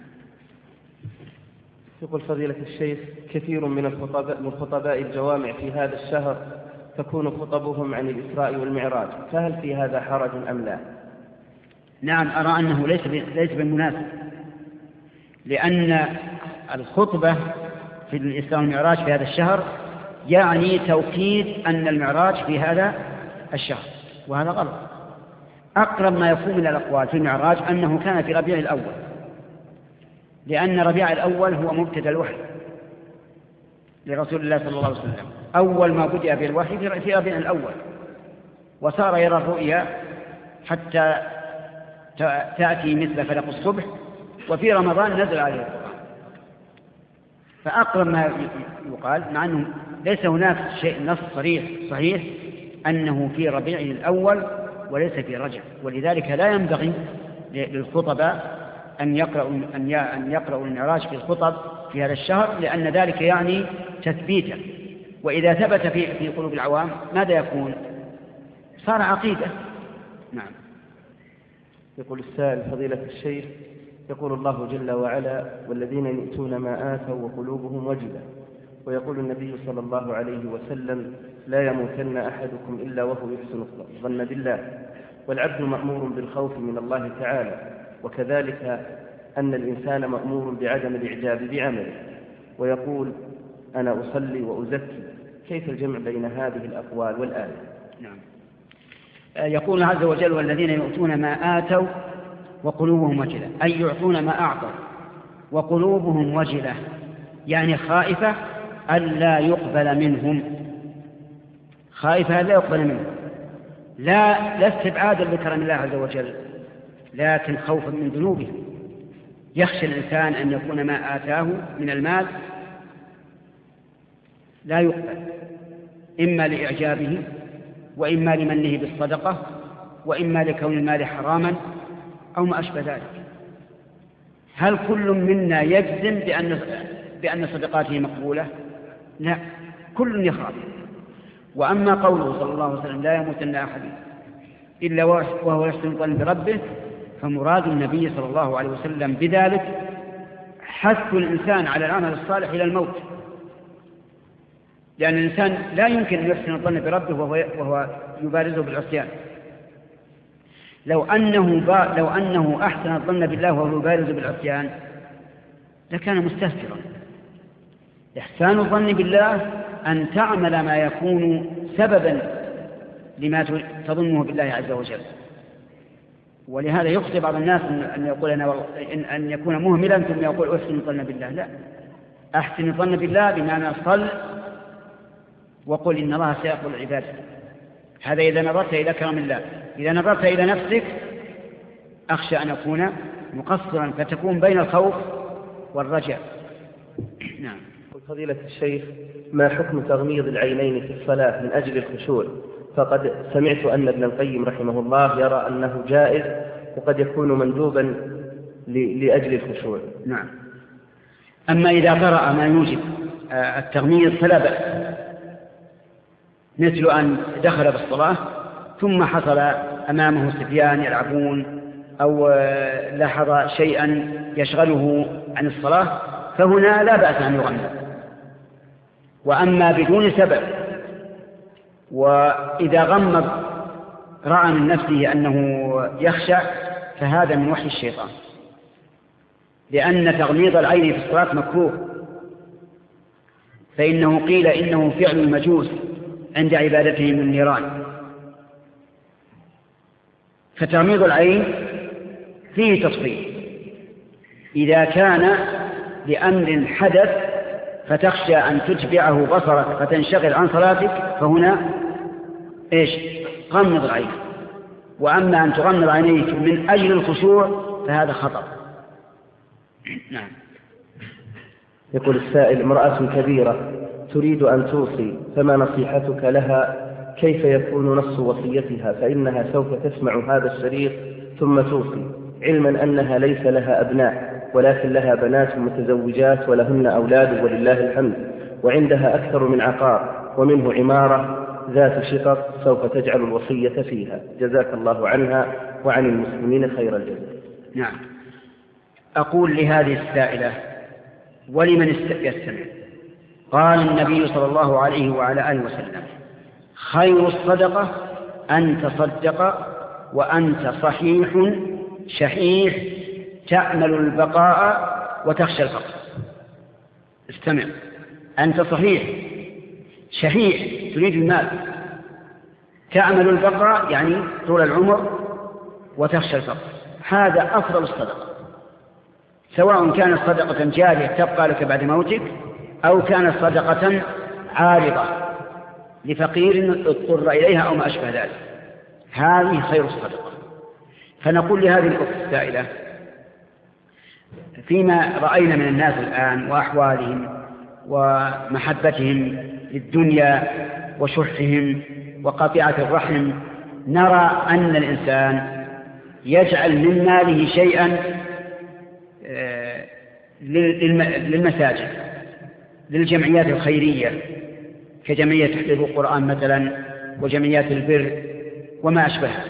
يقول فضيلة الشيخ كثير من الخطباء من خطباء الجوامع في هذا الشهر تكون خطبهم عن الإسراء والمعراج، فهل في هذا حرج أم لا؟ نعم أرى أنه ليس ليس بالمناسب، لأن الخطبة في الإسراء والمعراج في هذا الشهر يعني توكيد أن المعراج في هذا الشهر، وهذا غلط. أقرب ما يكون من الأقوال في المعراج أنه كان في ربيع الأول، لأن ربيع الأول هو مبتدأ الوحي لرسول الله صلى الله عليه وسلم، أول ما بدأ بالوحي في ربيع الأول، وصار يرى الرؤيا حتى تأتي مثل فلق الصبح، وفي رمضان نزل عليه القرآن. فأقرب ما يقال، مع أنه ليس هناك شيء نص صريح صحيح أنه في ربيع الأول وليس في رجب، ولذلك لا ينبغي للخطباء أن يقرأوا أن يقرأوا المعراج في الخطب في هذا الشهر، لأن ذلك يعني تثبيتا، وإذا ثبت في في قلوب العوام ماذا يكون؟ صار عقيدة. نعم. يقول السائل فضيلة الشيخ، يقول الله جل وعلا والذين يؤتون ما آتوا وقلوبهم وجلة، ويقول النبي صلى الله عليه وسلم لا يموتن أحدكم إلا وهو يحسن الظن بالله، والعبد مأمور بالخوف من الله تعالى، وكذلك أن الإنسان مأمور بعدم الإعجاب بعمله، ويقول أنا أصلي وأزكي، كيف الجمع بين هذه الأقوال والآية؟ نعم. يقول عز وجل والذين يؤتون ما آتوا وقلوبهم وجلة، أي يعطون ما أعطوا وقلوبهم وجلة، يعني خائفة ألا يقبل منهم، خائفة ألا يقبل منهم، لا لا استبعادا لكرم الله عز وجل، لكن خوفا من ذنوبهم. يخشى الإنسان أن يكون ما آتاه من المال لا يقبل، إما لإعجابه وإما لمنه بالصدقة وإما لكون المال حراما أو ما أشبه ذلك. هل كل منا يجزم بأن بأن صدقاته مقبولة؟ لا، كل يخاف. وأما قوله صلى الله عليه وسلم لا يموتن أحد إلا وهو يحسن الظن بربه، فمراد النبي صلى الله عليه وسلم بذلك حث الإنسان على العمل الصالح إلى الموت، لأن الإنسان لا يمكن أن يحسن الظن بربه وهو, وهو يبارزه بالعصيان. لو أنه, با لو أنه أحسن الظن بالله وهو يبارزه بالعصيان لكان مستهترا. إحسان الظن بالله أن تعمل ما يكون سببا لما تظنه بالله عز وجل. ولهذا يخطئ بعض الناس أن يقول أنا أن يكون مهملا ثم يقول أحسن الظن بالله. لا، أحسن الظن بالله بمعنى صل وقل إن الله سيقبل العبادة. هذا إذا نظرت إلى كرم الله. إذا نظرت إلى نفسك أخشى أن أكون مقصرا، فتكون بين الخوف والرجاء. نعم. فضيلة الشيخ، ما حكم تغميض العينين في الصلاة من أجل الخشوع؟ فقد سمعت أن ابن القيم رحمه الله يرى أنه جائز وقد يكون مندوبا لأجل الخشوع. نعم. أما إذا قرأ ما يوجب التغميض فلا بأس، مثل أن دخل بالصلاة ثم حصل أمامه صبيان يلعبون أو لاحظ شيئا يشغله عن الصلاة، فهنا لا بأس أن يغمض. وأما بدون سبب وإذا غمض رأى من نفسه أنه يخشع فهذا من وحي الشيطان، لأن تغميض العين في الصلاة مكروه، فإنه قيل إنه فعل المجوس عند عبادتهم النيران. فتغميض العين فيه تفصيل، إذا كان لأمر حدث فتخشى أن تتبعه بصرك فتنشغل عن صلاتك فهنا إيش؟ غمض العين. وأما أن تغمض عينيك من أجل الخشوع فهذا خطأ. نعم. يقول السائل: امرأة كبيرة تريد أن توصي، فما نصيحتك لها؟ كيف يكون نص وصيتها؟ فإنها سوف تسمع هذا الشريط ثم توصي، علما أنها ليس لها أبناء ولكن لها بنات متزوجات ولهن أولاد ولله الحمد، وعندها أكثر من عقار ومنه عمارة ذات شقق سوف تجعل الوصية فيها. جزاك الله عنها وعن المسلمين خير الجزاء. نعم. أقول لهذه السائلة ولمن يستمع: قال النبي صلى الله عليه وعلى آله وسلم: خير الصدقة أن تصدق وأنت صحيح شحيح تأمل البقاء وتخشى الفقر. استمع: أنت صحيح شحيح تريد المال، تأمل البقاء يعني طول العمر، وتخشى الفقر. هذا أفضل الصدقة، سواء كانت صدقة جارية تبقى لك بعد موتك أو كانت صدقة عارضة لفقير اضطر إليها أو ما أشبه ذلك. هذه خير الصدقة. فنقول لهذه الأخت السائلة: فيما رأينا من الناس الآن وأحوالهم ومحبتهم للدنيا وشحهم وقطيعة الرحم، نرى أن الإنسان يجعل من ماله شيئا للمساجد، للجمعيات الخيرية كجمعية تحفيظ القرآن مثلا وجمعيات البر وما أشبهها.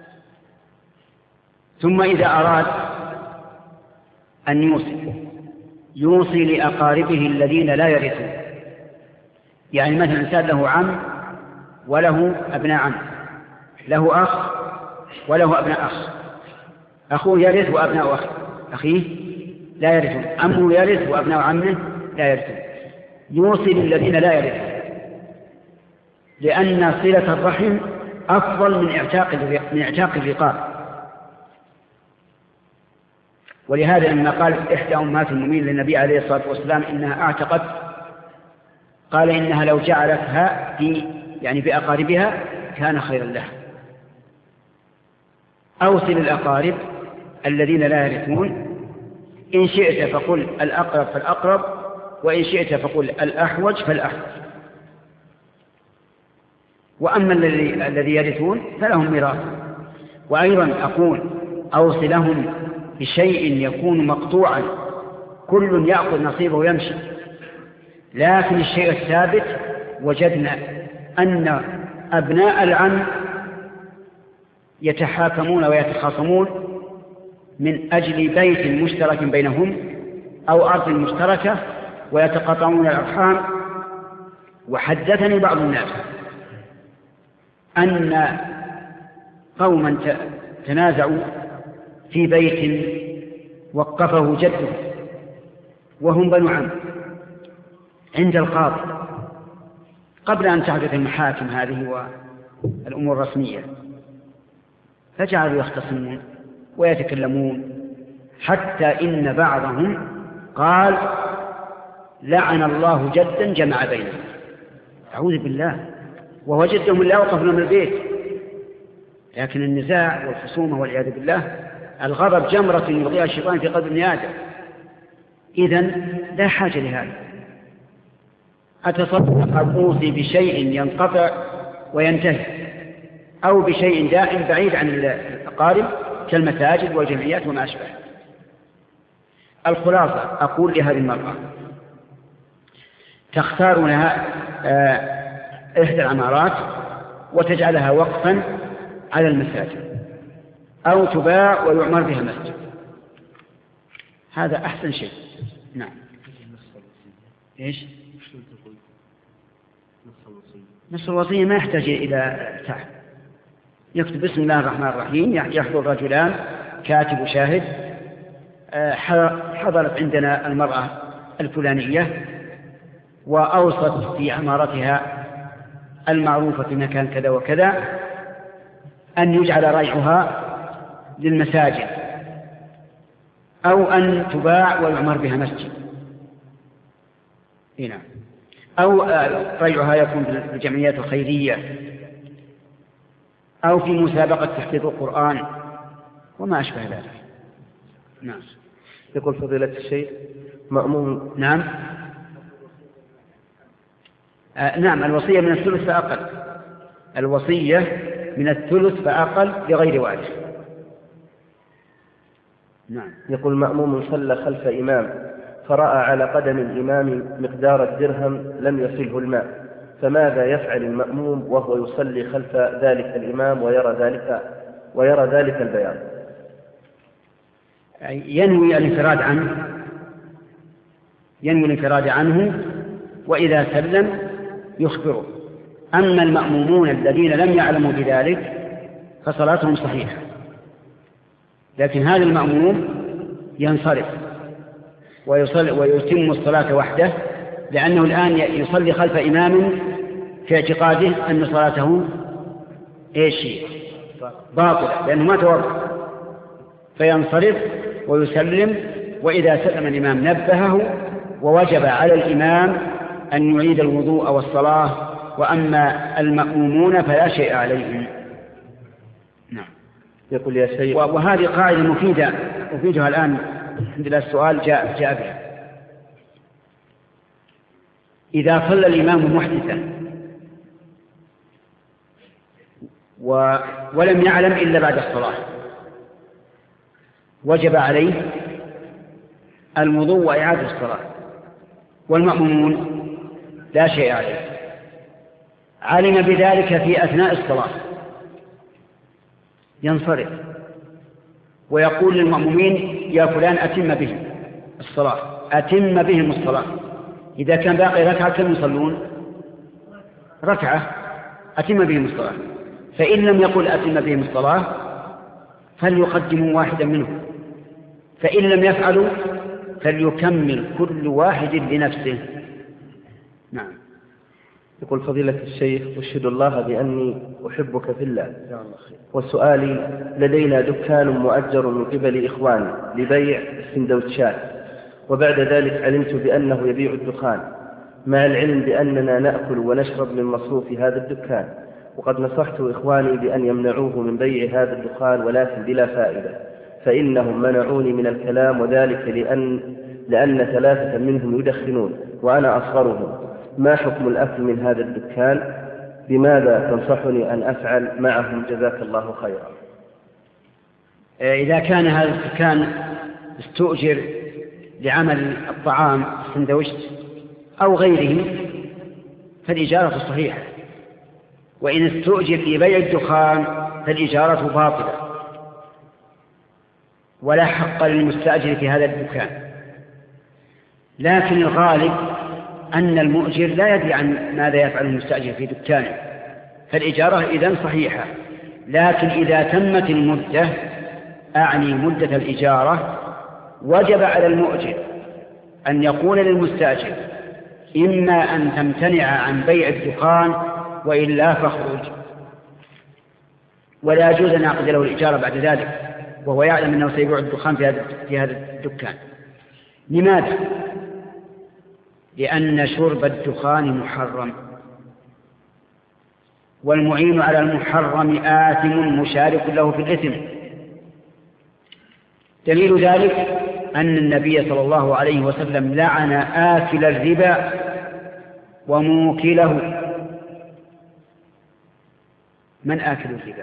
ثم إذا أراد أن يوصي يوصي لأقاربه الذين لا يرثون، يعني مثلا إنسان له عم وله أبناء عم، له أخ وله أبناء أخ، أخوه يرث وأبناء أخ أخيه لا يرثون، عمه يرث وأبناء عمه لا يرثون. يوصي للذين لا يرثون، لأن صلة الرحم أفضل من اعتاق من اعتاق الرقاب. ولهذا لما قال إحدى أمهات المؤمنين للنبي عليه الصلاة والسلام إنها اعتقت، قال إنها لو جعلتها في يعني بأقاربها كان خيرا لها. أوصل الأقارب الذين لا يرثون، إن شئت فقل الأقرب فالأقرب، وإن شئت فقل الأحوج فالأحوج. وأما الذي الذي يرثون فلهم ميراث. وأيضا أقول أوصلهم بشيء يكون مقطوعا كل يأخذ نصيبه ويمشي، لكن الشيء الثابت وجدنا أن أبناء العم يتحاكمون ويتخاصمون من أجل بيت مشترك بينهم أو أرض مشتركة ويتقاطعون الأرحام. وحدثني بعض الناس أن قوما تنازعوا في بيت وقفه جده وهم بنو عم عند القاضي قبل أن تحدث المحاكم هذه والأمور الرسمية، فجعلوا يختصمون ويتكلمون حتى إن بعضهم قال لعن الله جدا جمع بينهم. أعوذ بالله، وهو جدهم اللي أوقف لهم البيت. لكن النزاع والخصومة والعياذ بالله الغضب جمرة يضيع الشيطان في قلب ابن آدم. إذن لا حاجة لهذا. أتصدق أو أوصي بشيء ينقطع وينتهي أو بشيء دائم بعيد عن الأقارب كالمساجد والجمعيات وما أشبه. الخلاصة أقول لهذه المرأة تختار لها إحدى العمارات وتجعلها وقفا على المساجد أو تباع ويعمر بها مسجد، هذا أحسن شيء. نعم. إيش؟ نص الوصية ما يحتاج إلى تعب، يكتب بسم الله الرحمن الرحيم، يحضر رجلان كاتب وشاهد، حضرت عندنا المرأة الفلانية وأوصت في عمارتها المعروفة في مكان كذا وكذا أن يجعل ريعها للمساجد أو أن تباع ويعمر بها مسجد هنا، أو ريعها يكون في الجمعيات الخيرية أو في مسابقة تحفيظ القرآن وما أشبه ذلك. نعم. يقول فضيلة الشيخ مأموم. نعم. آه نعم الوصية من الثلث فأقل، الوصية من الثلث فأقل لغير وارث. نعم. يقول مأموم صلى خلف إمام فرأى على قدم الإمام مقدار الدرهم لم يصله الماء، فماذا يفعل المأموم وهو يصلي خلف ذلك الإمام ويرى ذلك ويرى ذلك البيان؟ ينوي الانفراد عنه ينوي الانفراد عنه وإذا سلم يخبره. أما المأمومون الذين لم يعلموا بذلك فصلاتهم صحيحة، لكن هذا المأموم ينصرف ويصلي ويتم الصلاة وحده، لأنه الآن يصلي خلف إمام في اعتقاده أن صلاته إيش باطلة لأنه ما توضأ، فينصرف ويسلم، وإذا سلم الإمام نبهه ووجب على الإمام أن يعيد الوضوء والصلاة، وأما المأمومون فلا شيء عليهم. نعم. يقول يا شيخ، وهذه قاعدة مفيدة أفيدها الآن الحمد لله، السؤال جاء جاء بها. إذا صلى الإمام محدثا و... ولم يعلم إلا بعد الصلاة وجب عليه الوضوء وإعادة الصلاة، والمأمومون لا شيء عليه. علم بذلك في أثناء الصلاة ينصرف ويقول للمأمومين يا فلان أتم بهم الصلاة أتم بهم الصلاة. إذا كان باقي ركعة كم يصلون؟ ركعة، أتم بهم الصلاة. فإن لم يقل أتم بهم الصلاة فليقدموا واحدا منهم، فإن لم يفعلوا فليكمل كل واحد لنفسه. نعم. يقول فضيلة الشيخ أشهد الله بأني أحبك في الله، وسؤالي لدينا دكان مؤجر من قبل إخواني لبيع السندوتشات، وبعد ذلك علمت بأنه يبيع الدخان، مع العلم بأننا نأكل ونشرب من مصروف هذا الدكان، وقد نصحت إخواني بأن يمنعوه من بيع هذا الدخان ولكن بلا فائدة، فإنهم منعوني من الكلام، وذلك لأن, لأن ثلاثة منهم يدخنون وأنا أصغرهم. ما حكم الأكل من هذا الدكان؟ بماذا تنصحني أن أفعل معهم جزاك الله خيرا؟ إذا كان هذا الدكان استؤجر لعمل الطعام السندويشت أو غيره فالإجارة صحيحة، وإن استؤجر لبيع الدخان فالإجارة باطلة ولا حق للمستأجر في هذا الدكان. لكن الغالب أن المؤجر لا يدري عن ماذا يفعل المستأجر في دكانه، فالإجارة إذن صحيحة. لكن إذا تمت المدة أعني مدة الإجارة وجب على المؤجر أن يقول للمستأجر إما أن تمتنع عن بيع الدخان وإلا فاخرج، ولا يجوز أن يعقد له الإجارة بعد ذلك وهو يعلم أنه سيبيع الدخان في هذا الدكان. لماذا؟ لأن شرب الدخان محرم، والمعين على المحرم آثم مشارك له في الإثم. دليل ذلك أن النبي صلى الله عليه وسلم لعن آكل الربا وموكله. من آكل الربا؟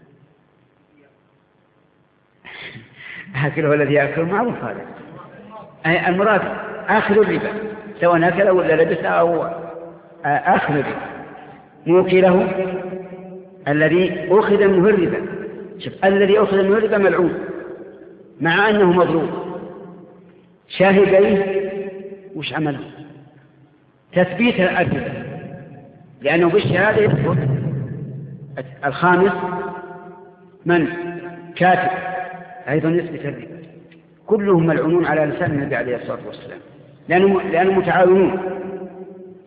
آكله الذي يأكل معروف، هذا المراد آكل الربا سواء أكل ولا لبس أو آكل الربا. موكله الذي أخذ منه الربا. شوف، الذي أخذ منه الربا ملعون مع أنه مظلوم. شاهديه وش عمله؟ تثبيت الربا، لأنه بالشهادة يثبت. الخامس من كاتب أيضا يثبت الربا. كلهم ملعونون على لسان النبي عليه الصلاة والسلام، لأنهم, لأنهم متعاونون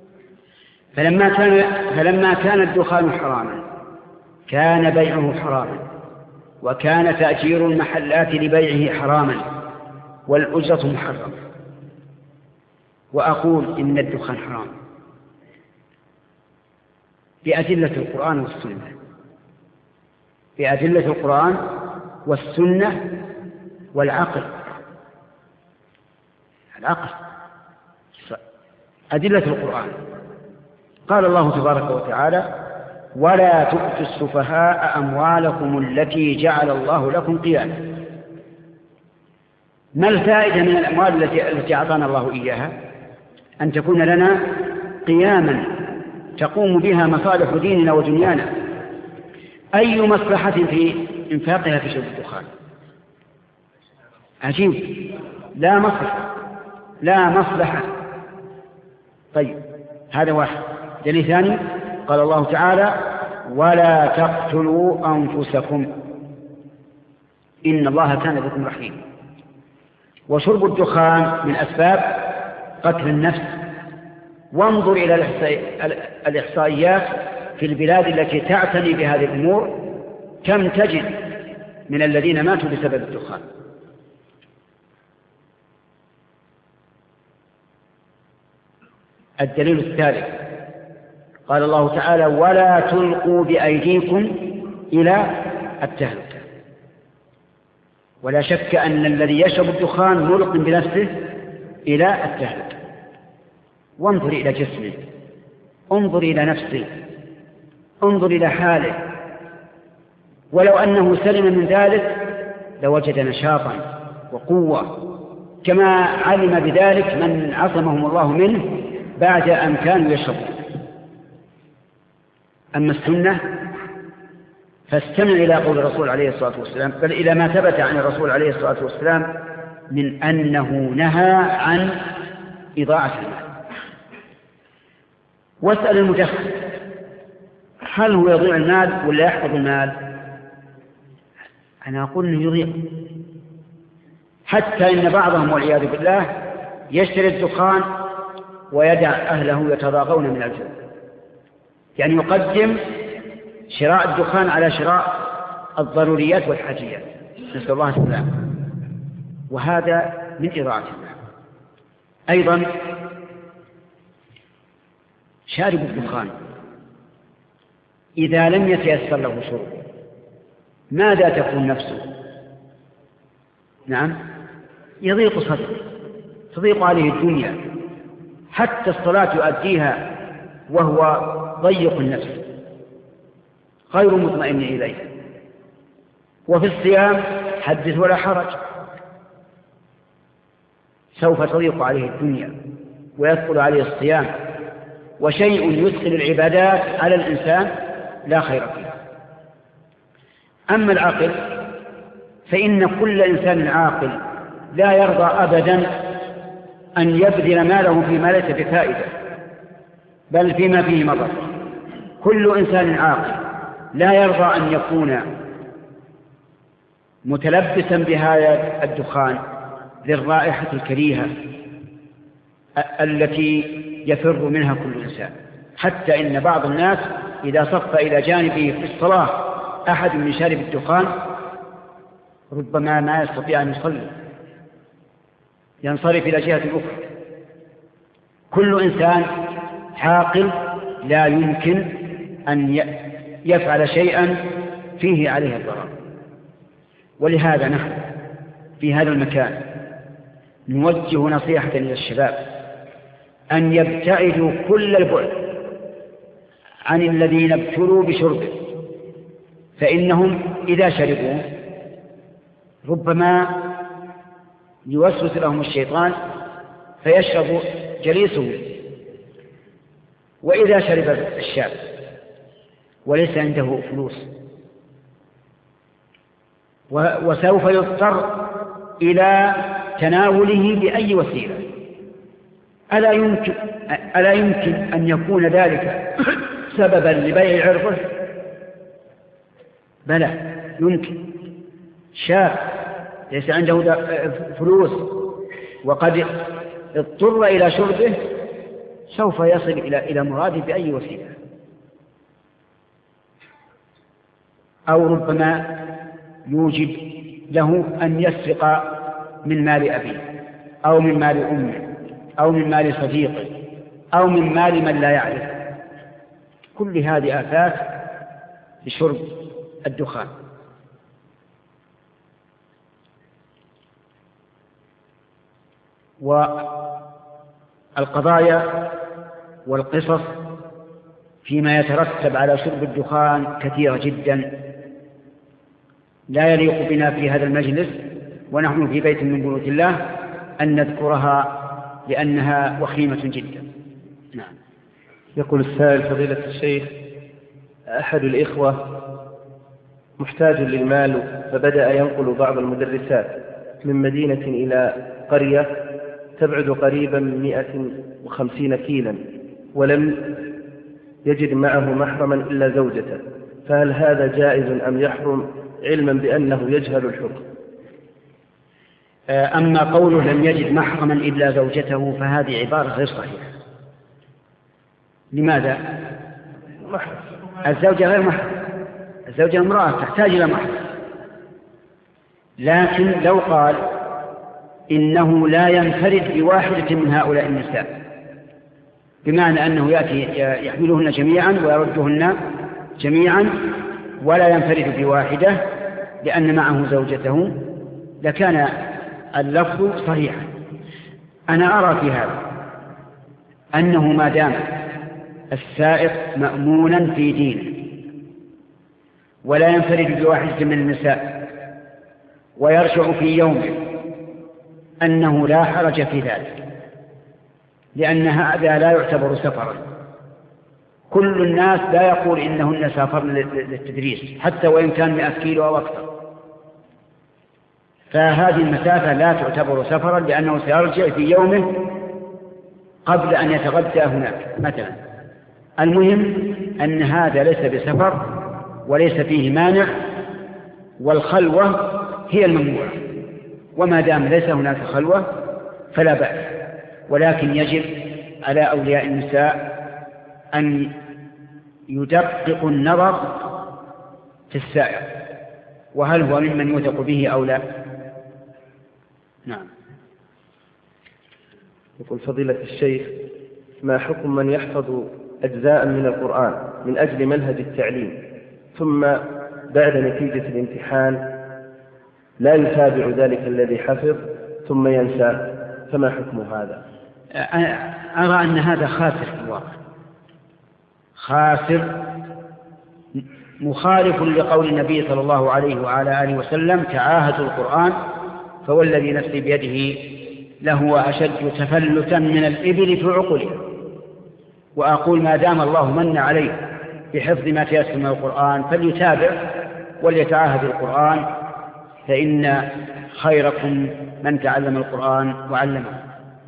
فلما كان, فلما كان الدخان حراما كان بيعه حراما، وكان تأجير المحلات لبيعه حراما، والأجرة محرمة. وأقول إن الدخان حرام بأدلة القرآن والسنة، بأدلة القرآن والسنة والعقل. العقل أدلة القرآن، قال الله تبارك وتعالى: ولا تؤتوا السفهاء أموالكم التي جعل الله لكم قياما. ما الفائدة من الأموال التي أعطانا الله إياها؟ أن تكون لنا قياما تقوم بها مصالح ديننا ودنيانا. أي مصلحة في إنفاقها في شرب الدخان؟ عجيب، لا مصلحة، لا مصلحة. طيب، هذا واحد. دليل ثاني، قال الله تعالى: ولا تقتلوا أنفسكم إن الله كان بكم رحيما. وشرب الدخان من أسباب قتل النفس. وانظر إلى الإحصائيات في البلاد التي تعتني بهذه الأمور، كم تجد من الذين ماتوا بسبب الدخان. الدليل الثالث، قال الله تعالى: ولا تلقوا بأيديكم إلى التهلكة. ولا شك أن الذي يشرب الدخان ملق بنفسه إلى التهلكة. وانظر إلى جسمه، انظر إلى نفسه، انظر إلى حاله. ولو أنه سلم من ذلك لوجد نشاطا وقوة، كما علم بذلك من عصمهم الله منه بعد أن كانوا يشربون. أما السنة فاستمع إلى قول الرسول عليه الصلاة والسلام، بل إلى ما ثبت عن الرسول عليه الصلاة والسلام من أنه نهى عن إضاعة المال. واسأل المدخن هل هو يضيع المال ولا يحفظ المال؟ أنا أقول أنه يضيع، حتى إن بعضهم والعياذ بالله يشتري الدخان ويدع أهله يتضاغون من الجوع، يعني يقدم شراء الدخان على شراء الضروريات والحاجيات، نسأل الله السلامة. وهذا من إضاعة المال. أيضا شارب الدخان إذا لم يتيسر له شرب ماذا تكون نفسه؟ نعم، يضيق صدره، تضيق عليه الدنيا، حتى الصلاة يؤديها وهو ضيق النفس غير مطمئن إليه. وفي الصيام حدث ولا حرج، سوف تضيق عليه الدنيا ويثقل عليه الصيام، وشيء يثقل العبادات على الإنسان لا خير فيه. أما العاقل فإن كل إنسان عاقل لا يرضى أبدا أن يبذل ماله فيما ليس بفائدة بل فيما فيه مضر. كل إنسان عاقل لا يرضى أن يكون متلبسا بهذا الدخان للرائحة الكريهة التي يفر منها كل إنسان، حتى إن بعض الناس إذا صف إلى جانبه في الصلاة أحد من شارب الدخان ربما ما يستطيع أن يصلي، ينصرف إلى جهة أخرى. كل إنسان عاقل لا يمكن أن يفعل شيئا فيه عليه الضرر. ولهذا نحن في هذا المكان نوجه نصيحة إلى الشباب أن يبتعدوا كل البعد عن الذين ابتلوا بشربه، فإنهم إذا شربوا ربما يوسوس لهم الشيطان فيشرب جليسه. وإذا شرب الشاب وليس عنده فلوس وسوف يضطر إلى تناوله بأي وسيلة، ألا يمكن, ألا يمكن أن يكون ذلك سببا لبيع عرضه؟ بلى يمكن. شاب ليس عنده فلوس وقد اضطر إلى شربه سوف يصل إلى إلى مراده بأي وسيلة، أو ربما يوجب له أن يسرق من مال أبيه أو من مال أمه أو من مال صديقه أو من مال من لا يعرف. كل هذه آفات لشرب الدخان. والقضايا والقصص فيما يترتب على شرب الدخان كثيرة جدا، لا يليق بنا في هذا المجلس ونحن في بيت من بيوت الله أن نذكرها لأنها وخيمة جدا. نعم. يقول السائل: فضيلة الشيخ، أحد الإخوة محتاج للمال، فبدأ ينقل بعض المدرسات من مدينة إلى قرية تبعد قريبا من مئة وخمسين كيلا، ولم يجد معه محرما إلا زوجته، فهل هذا جائز أم يحرم، علما بأنه يجهل الحكم؟ أما قوله لم يجد محرما إلا زوجته فهذه عبارة غير صحيحة. لماذا؟ الزوجة غير محرم، الزوجة امرأة تحتاج إلى محرم. لكن لو قال إنه لا ينفرد بواحدة من هؤلاء النساء، بمعنى أنه يأتي يحملهن جميعا ويردهن جميعا ولا ينفرد بواحدة لأن معه زوجته، لكان اللفظ صحيحا. أنا أرى في هذا أنه ما دام السائق مأمونا في دينه ولا ينفرد بواحدة من النساء ويرجع في يومه أنه لا حرج في ذلك، لأن هذا لا يعتبر سفرا. كل الناس لا يقول إنهن سافرن للتدريس حتى وإن كان مئة كيلو أو أكثر، فهذه المسافة لا تعتبر سفرا لأنه سيرجع في يومه قبل أن يتغدى هناك مثلا. المهم أن هذا ليس بسفر وليس فيه مانع، والخلوة هي الممنوعة، وما دام ليس هناك خلوة فلا بأس. ولكن يجب على أولياء النساء أن يدققوا النظر في السائق وهل هو ممن يوثق به أو لا. نعم. يقول: فضيلة الشيخ، ما حكم من يحفظ أجزاء من القرآن من أجل منهج التعليم ثم بعد نتيجة الامتحان لا يتابع ذلك الذي حفظ ثم ينسى، فما حكم هذا؟ أرى أن هذا خاسر في الواقع، خاسر مخالف لقول النبي صلى الله عليه وعلى آله وسلم: تعاهدوا القرآن فوالذي نفسي بيده لهو أشد تفلتا من الإبل في عقلها. وأقول ما دام الله من عليه بحفظ ما تيسر من القرآن فليتابع وليتعاهد القرآن، فإن خيركم من تعلم القرآن وعلمه.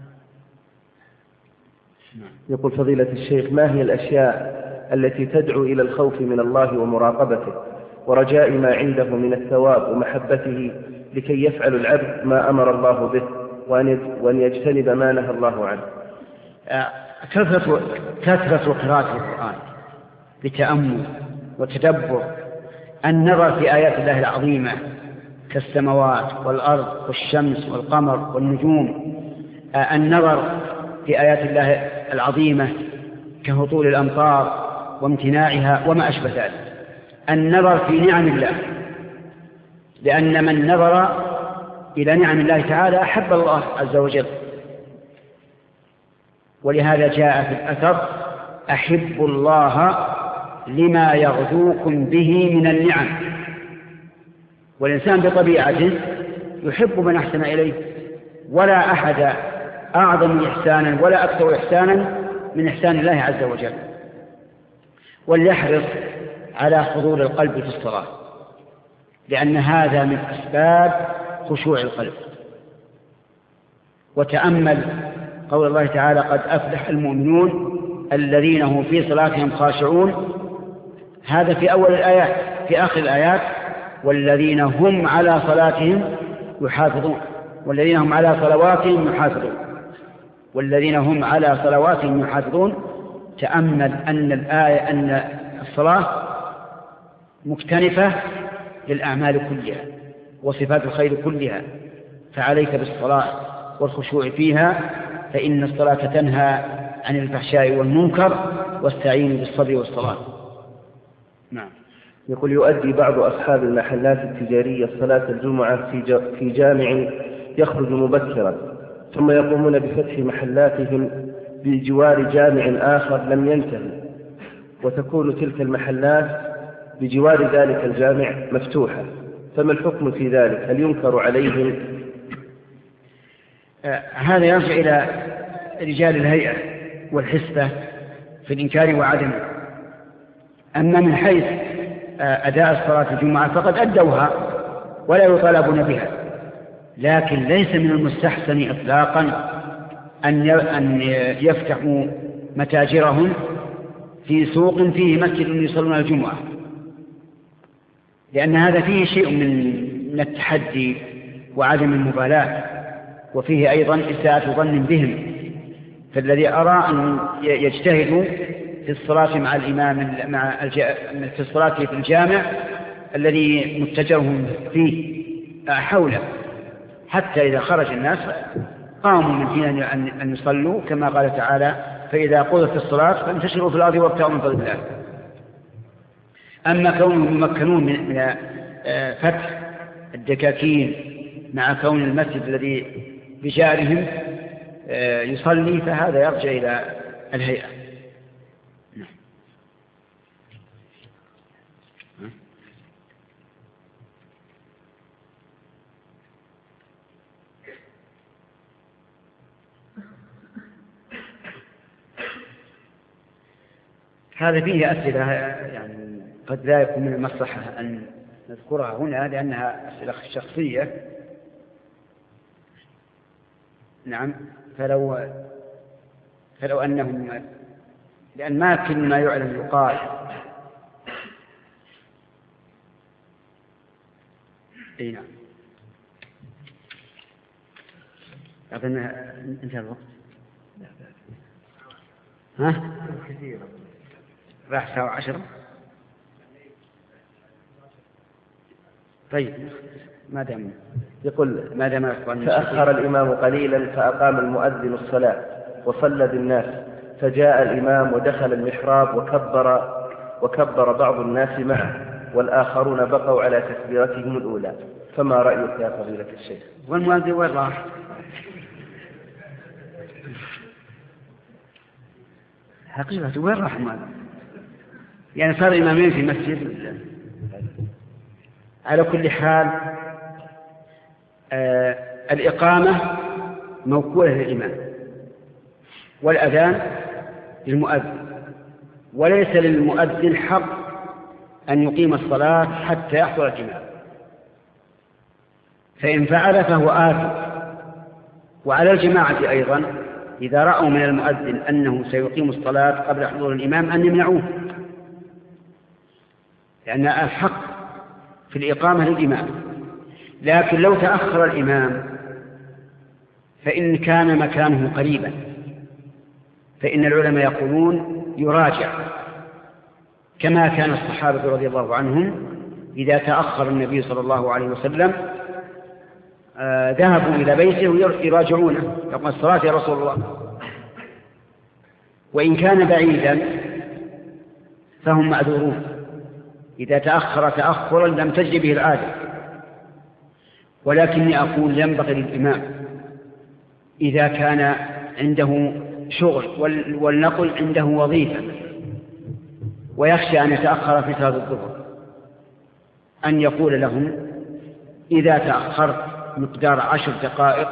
يقول: فضيلة الشيخ، ما هي الأشياء التي تدعو إلى الخوف من الله ومراقبته ورجاء ما عنده من الثواب ومحبته لكي يفعل العبد ما أمر الله به وأن يجتنب ما نهى الله عنه؟ كثرة كثرة قراءة القرآن بتأمل وتدبر، النظر في آيات الله العظيمة كالسماوات والأرض والشمس والقمر والنجوم، النظر في آيات الله العظيمة كهطول الأمطار وامتناعها وما أشبه ذلك، النظر في نعم الله، لأن من نظر إلى نعم الله تعالى أحب الله عز وجل. ولهذا جاء في الأثر: أحب الله لما يغذوكم به من النعم. والإنسان بطبيعته يحب من أحسن إليه، ولا أحد أعظم إحسانا ولا أكثر إحسانا من إحسان الله عز وجل. وليحرص على حضور القلب في الصلاة، لأن هذا من أسباب خشوع القلب. وتأمل قول الله تعالى: قد أفلح المؤمنون الذين هم في صلاتهم خاشعون. هذا في أول الآيات. في آخر الآيات: والذين هم على صلاتهم يحافظون، والذين هم على صلواتهم يحافظون. والذين هم على صلواتهم يحافظون، تأمل أن الآية أن الصلاة مكتنفة للأعمال كلها وصفات الخير كلها، فعليك بالصلاة والخشوع فيها، فإن الصلاة تنهى عن الفحشاء والمنكر، واستعينوا بالصبر والصلاة. نعم. يقول: يؤدي بعض أصحاب المحلات التجارية صلاة الجمعة في جامع يخرج مبكرا، ثم يقومون بفتح محلاتهم بجوار جامع آخر لم ينتهي، وتكون تلك المحلات بجوار ذلك الجامع مفتوحة، فما الحكم في ذلك؟ هل ينكر عليهم؟ آه هذا يرجع إلى رجال الهيئة والحسبة في الإنكار وعدمه. أما من حيث آه أداء صلاة الجمعة فقد أدوها ولا يطالبون بها، لكن ليس من المستحسن إطلاقا أن يفتحوا متاجرهم في سوق فيه مسجد يصلون الجمعة، لأن هذا فيه شيء من التحدي وعدم المبالاة، وفيه أيضا إساءة ظن بهم. فالذي أرى أن يجتهدوا في الصلاة مع الإمام مع في الصلاة في الجامع الذي متجرهم فيه حوله، حتى إذا خرج الناس قاموا من حين أن يصلوا، كما قال تعالى: فإذا قضت الصلاة فانتشروا في الأرض وابتغوا من فضل الله. أما كونهم يمكنون من فتح الدكاكين مع كون المسجد الذي بجارهم يصلي، فهذا يرجع إلى الهيئة. هذا فيه أسئلة يعني قد لا يكون من المصلحة أن نذكرها هنا لأنها أسئلة شخصية. نعم. فلو فلو أنهم لأن ما كل ما يعلم يقال. أي نعم. أظن انتهى الوقت. ها؟ راح ساعة عشر. طيب ما دام يقول: ما دام تأخر الإمام قليلا فأقام المؤذن الصلاة وصلى بالناس، فجاء الإمام ودخل المحراب وكبر وكبر بعض الناس معه والآخرون بقوا على تكبيرتهم الأولى، فما رأيك يا فضيلة الشيخ؟ والمؤذن وين راح؟ حقيقة وين راح المؤذن؟ يعني صار إمامين في مسجد. على كل حال آه الإقامة موكولة للإمام والأذان للمؤذن، وليس للمؤذن حق أن يقيم الصلاة حتى يحضر الإمام، فإن فعل فهو آثم. وعلى الجماعة أيضا إذا رأوا من المؤذن أنه سيقيم الصلاة قبل حضور الإمام أن يمنعوه، لأن الحق في الإقامة للإمام. لكن لو تأخر الإمام فإن كان مكانه قريبا فإن العلماء يقولون يراجع، كما كان الصحابة رضي الله عنهم إذا تأخر النبي صلى الله عليه وسلم آه ذهبوا إلى بيته ويراجعونه، يقول: الصلاة يا رسول الله. وإن كان بعيدا فهم معذورون إذا تأخر تأخرا لم تجري به العادة. ولكني أقول ينبغي للإمام إذا كان عنده شغل والنقل عنده وظيفة ويخشى أن يتأخر في صلاة الظهر أن يقول لهم: إذا تأخرت مقدار عشر دقائق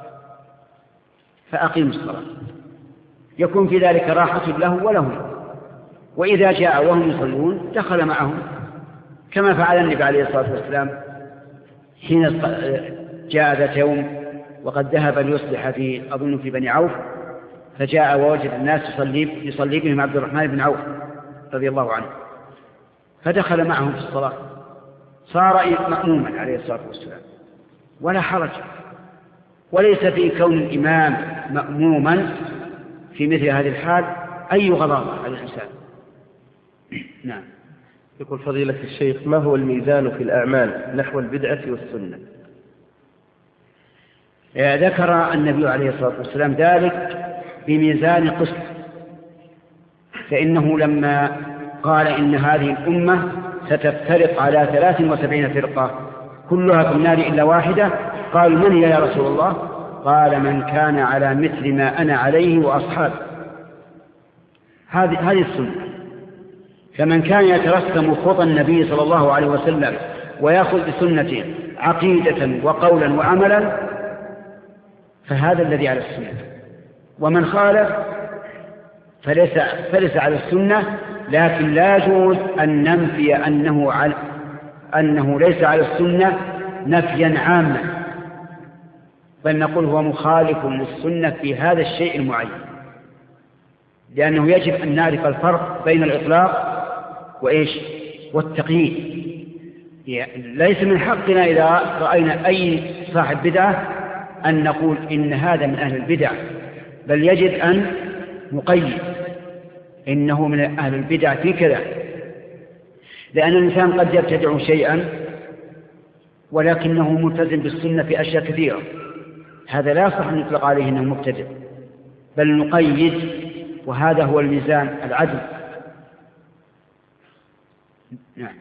فأقيم الصلاة، يكون في ذلك راحة له ولهم. وإذا جاء وهم يصلون دخل معهم، كما فعل النبي عليه الصلاة والسلام حين جاء ذات يوم وقد ذهب ليصلح في أظن في بني عوف، فجاء ووجد الناس يصلي, يصلي بهم عبد الرحمن بن عوف رضي الله عنه، فدخل معهم في الصلاة، صار مأموما عليه الصلاة والسلام ولا حرج. وليس في كون الإمام مأموما في مثل هذه الحال أي غضاضة على الإنسان. نعم. يقول فضيلة الشيخ: ما هو الميزان في الأعمال نحو البدعة والسنة؟ ذكر النبي عليه الصلاة والسلام ذلك بميزان قسط، فإنه لما قال إن هذه الأمة ستفترق على ثلاث وسبعين فرقة كلها في النار إلا واحدة، قال: من هي يا رسول الله؟ قال: من كان على مثل ما أنا عليه وأصحابي. هذه هذه السنة. فمن كان يترسم خطى النبي صلى الله عليه وسلم ويأخذ بسنته عقيدة وقولا وعملا فهذا الذي على السنة، ومن خالف فليس, فليس على السنة. لكن لا يجوز أن ننفي أنه, على أنه ليس على السنة نفيا عاما، بل نقول هو مخالف للسنة في هذا الشيء المعين، لأنه يجب أن نعرف الفرق بين الإطلاق وإيش والتقييد. ليس من حقنا إذا رأينا أي صاحب بدعة أن نقول إن هذا من أهل البدع، بل يجب أن نقيد إنه من أهل البدع في كذا، لأن الإنسان قد يبتدع شيئا ولكنه ملتزم بالسنة في أشياء كثيرة، هذا لا يصح أن يطلق عليه أنه مبتدع، بل نقيد، وهذا هو الميزان العدل. نعم.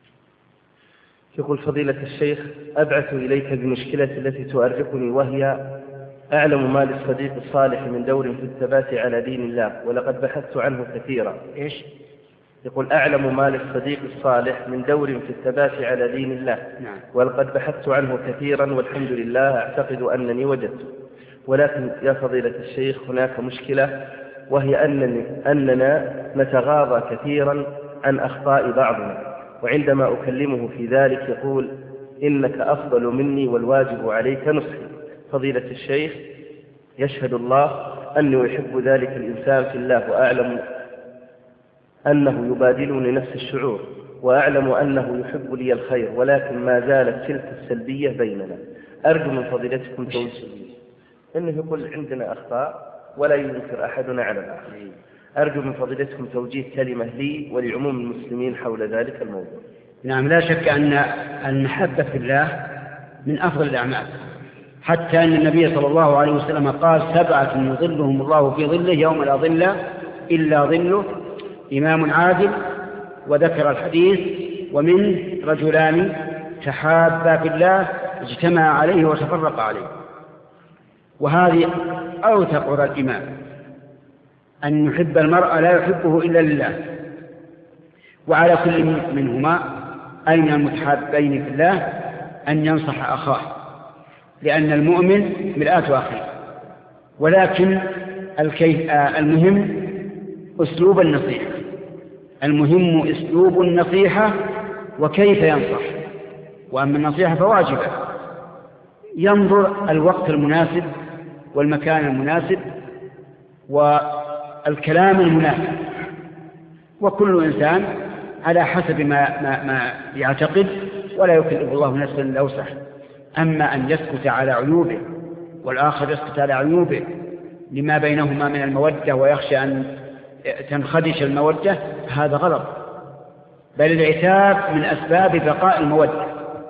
يقول فضيلة الشيخ: أبعث إليك بمشكلة التي تؤرقني، وهي أعلم ما للصديق الصالح من دور في الثبات على دين الله، ولقد بحثت عنه كثيرا. إيش؟ يقول: أعلم ما للصديق الصالح من دور في الثبات على دين الله. نعم. ولقد بحثت عنه كثيرا والحمد لله أعتقد أنني وجدته، ولكن يا فضيلة الشيخ هناك مشكلة، وهي أنني أننا نتغاضى كثيرا عن أخطاء بعضنا، وعندما أكلمه في ذلك يقول: إنك أفضل مني والواجب عليك نصحي. فضيلة الشيخ، يشهد الله أني أحب ذلك الإنسان في الله، وأعلم أنه يبادلني نفس الشعور، وأعلم أنه يحب لي الخير، ولكن ما زالت تلك السلبية بيننا. أرجو من فضيلتكم توجيه. إنه يقول عندنا أخطاء ولا ينكر أحدنا على الآخر. أرجو من فضيلتكم توجيه كلمة لي ولعموم المسلمين حول ذلك الموضوع. نعم، لا شك أن المحبة في الله من أفضل الأعمال، حتى أن النبي صلى الله عليه وسلم قال: سبعة يظلهم الله في ظله يوم لا ظل إلا ظله: إمام عادل، وذكر الحديث: ومن رجلان تحابا في الله اجتمع عليه وتفرق عليه. وهذه أوثق عرى الإيمان، أن يحب المرء لا يحبه إلا لله. وعلى كل منهما أين المتحابين في الله أن ينصح أخاه، لأن المؤمن مرآة أخيه. ولكن المهم أسلوب النصيحة، المهم أسلوب النصيحة وكيف ينصح. وأما النصيحة فواجبة، ينظر الوقت المناسب والمكان المناسب والكلام المناسب، وكل إنسان على حسب ما, ما, ما يعتقد، ولا يكلف الله نفسا إلا وسعها. أما أن يسكت على عيوبه والآخر يسكت على عيوبه لما بينهما من المودة ويخشى أن تنخدش المودة، هذا غلط، بل العتاب من أسباب بقاء المودة.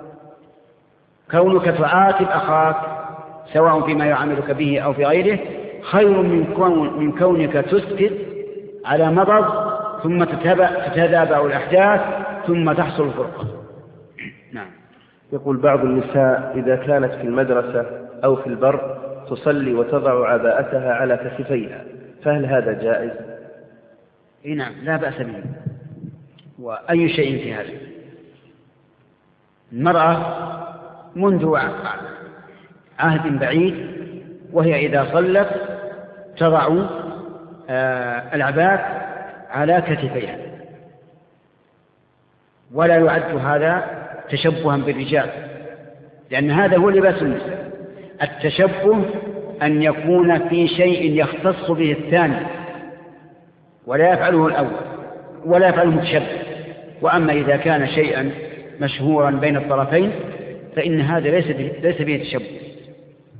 كونك تعاتب أخاك سواء فيما يعاملك به أو في غيره خير من, كون من كونك تسكت على مضض ثم تتتابع الأحداث ثم تحصل الفرقة. نعم. يقول بعض النساء إذا كانت في المدرسة أو في البر تصلي وتضع عباءتها على كتفيها، فهل هذا جائز؟ إيه نعم، لا بأس به. وأي شيء في هذا، المرأة منذ عهد بعيد وهي إذا صلت تضع العباءة على كتفيها، ولا يعد هذا تشبها بالرجال، لأن هذا هو لباس النساء. التشبه أن يكون في شيء يختص به الثاني ولا يفعله الأول ولا يفعله المتشبه. وأما إذا كان شيئا مشهورا بين الطرفين فإن هذا ليس به, ليس به تشبه.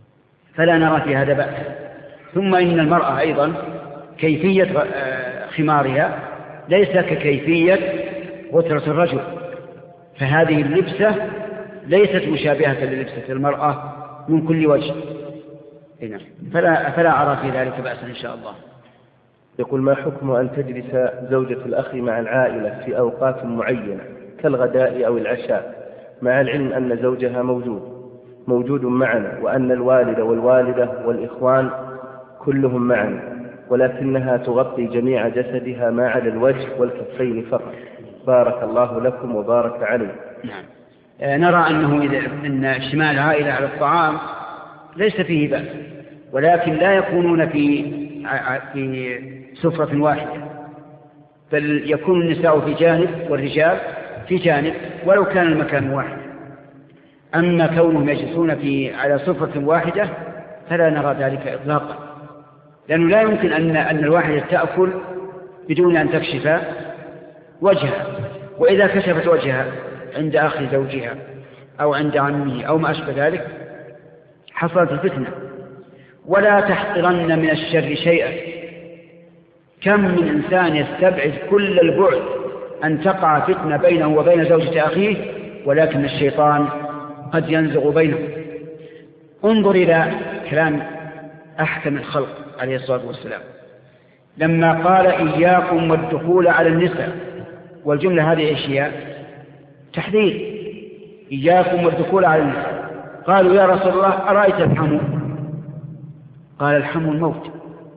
فلا نرى في هذا بأس. ثم إن المرأة أيضا كيفية خمارها ليس ككيفية غترة الرجل، فهذه اللبسة ليست مشابهة للبسة المرأة من كل وجه. فلا, فلا أرى في ذلك بأسا إن شاء الله. يقول: ما حكم أن تجلس زوجة الأخ مع العائلة في أوقات معينة كالغداء أو العشاء، مع العلم أن زوجها موجود موجود معنا، وأن الوالد والوالدة والإخوان كلهم معنا، ولكنها تغطي جميع جسدها ما عدا الوجه والكفين فقط؟ بارك الله لكم وبارك عليكم. نعم. نرى أنه إذا أن اجتماع العائلة على الطعام ليس فيه بأس، ولكن لا يكونون في في سفرة واحدة، بل يكون النساء في جانب والرجال في جانب ولو كان المكان واحد. أما كونهم يجلسون في على سفرة واحدة فلا نرى ذلك إطلاقا، لأنه لا يمكن أن أن الواحدة تأكل بدون أن تكشف وجهها، وإذا كشفت وجهها عند أخي زوجها أو عند عمه أو ما أشبه ذلك حصلت الفتنة. ولا تحقرن من الشر شيئا، كم من إنسان يستبعد كل البعد أن تقع فتنة بينه وبين زوجة أخيه، ولكن الشيطان قد ينزغ بينهم. انظر إلى كلام أحكم الخلق عليه الصلاة والسلام لما قال: إياكم والدخول على النساء، والجملة هذه أشياء تحذير، إياكم والدخول على النساء. قالوا: يا رسول الله أرأيت الحمو؟ قال: الحمو الموت،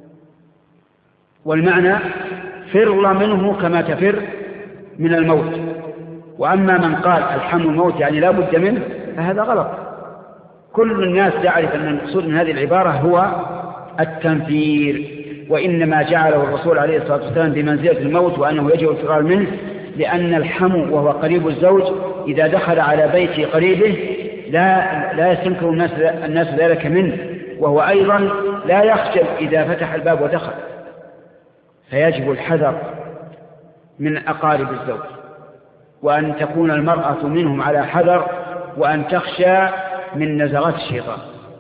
والمعنى فر منه كما تفر من الموت. وأما من قال الحمو الموت يعني لا بد منه فهذا غلط. كل الناس يعرف أن المقصود من هذه العبارة هو التنفير، وإنما جعله الرسول عليه الصلاة والسلام بمنزلة الموت، وأنه يجب الفرار منه، لأن الحمو وهو قريب الزوج إذا دخل على بيت قريبه لا, لا يستنكر الناس, الناس ذلك منه، وهو أيضا لا يخجل إذا فتح الباب ودخل. فيجب الحذر من أقارب الزوج، وأن تكون المرأة منهم على حذر، وأن تخشى من نزغات الشيطان.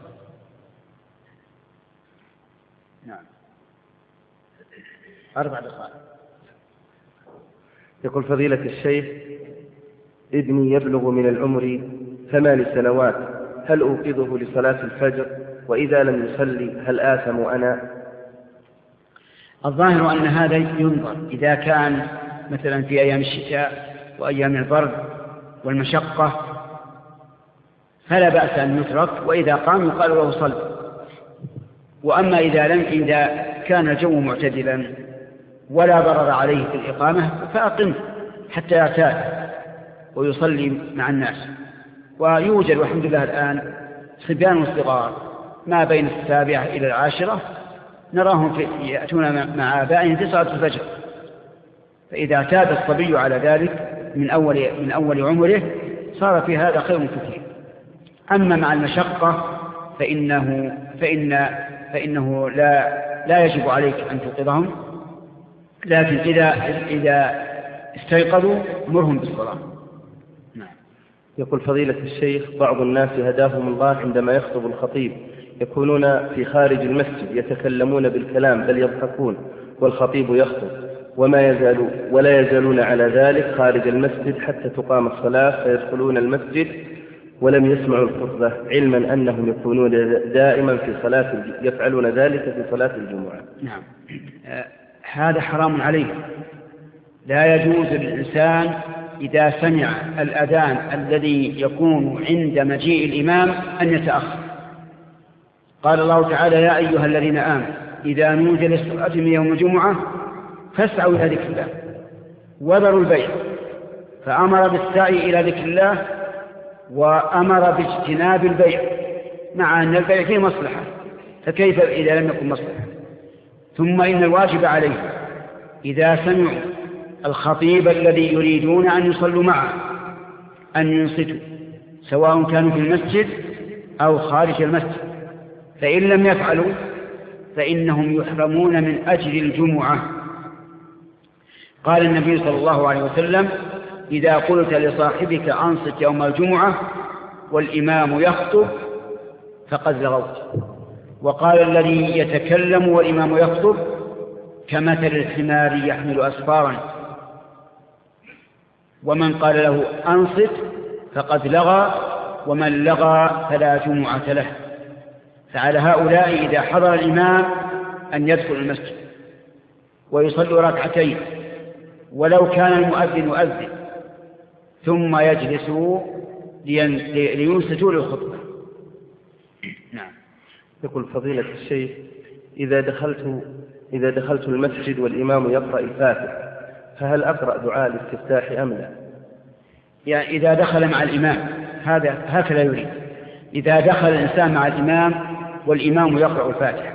نعم. أربع دقائق. يقول: فضيلة الشيخ، ابني يبلغ من العمر ثمان سنوات، هل أوقظه لصلاة الفجر؟ وإذا لم يصلي هل آثم أنا؟ الظاهر أن هذا ينظر، إذا كان مثلا في أيام الشتاء وأيام البرد والمشقة فلا بأس أن يترك، وإذا قام يقال له صل. وأما إذا لم إذا كان الجو معتدلا ولا ضرر عليه في الإقامة فأقم حتى يعتاد ويصلي مع الناس. ويوجد والحمد لله الآن صبيان صغار ما بين السابعة إلى العاشرة نراهم في يأتون مع آبائهم في صلاة الفجر، فإذا اعتاد الصبي على ذلك من أول, من أول عمره صار في هذا خير كثير. أما مع المشقة فإنه, فإن فإنه لا, لا يجب عليك أن توقظهم، لكن إذا, إذا استيقظوا مرهم بالصلاة. نعم. يقول: فضيلة الشيخ، بعض الناس هداهم الله عندما يخطب الخطيب يكونون في خارج المسجد يتكلمون بالكلام بل يضحكون والخطيب يخطب، وما يزالوا ولا يزالون على ذلك خارج المسجد حتى تقام الصلاة، فيدخلون المسجد ولم يسمعوا الخطبة، علما أنهم يكونون دائما في صلاة يفعلون ذلك في صلاة الجمعة. نعم. هذا حرام عليه. لا يجوز للإنسان إذا سمع الأذان الذي يكون عند مجيء الإمام أن يتأخر. قال الله تعالى: يا أيها الذين آمنوا إذا نودي للصلاة من يوم الجمعة فاسعوا إلى ذكر الله وذروا البيع، فأمر بالسعي إلى ذكر الله وأمر باجتناب البيع، مع أن البيع فيه مصلحة، فكيف إذا لم يكن مصلحة؟ ثم إن الواجب عليه إذا سمعوا الخطيب الذي يريدون أن يصلوا معه أن ينصتوا، سواء كانوا في المسجد أو خارج المسجد، فإن لم يفعلوا فإنهم يحرمون من أجر الجمعة. قال النبي صلى الله عليه وسلم: إذا قلت لصاحبك أنصت يوم الجمعة والإمام يخطب فقد لغوت. وقال الذي يتكلم والإمام يخطب كمثل الحمار يحمل أسفارا، ومن قال له أنصت فقد لغى، ومن لغى فلا جمعة له. فعلى هؤلاء إذا حضر الإمام أن يدخل المسجد ويصلوا ركعتين ولو كان المؤذن يؤذن، ثم يجلسوا لينصتوا للخطبة. نعم. يقول فضيلة الشيخ: إذا دخلت إذا دخلت المسجد والإمام يقرأ الفاتحة فهل أقرأ دعاء الاستفتاح أم لا؟ يعني إذا دخل مع الإمام، هذا هكذا يريد. إذا دخل الإنسان مع الإمام والإمام يقرأ الفاتحة،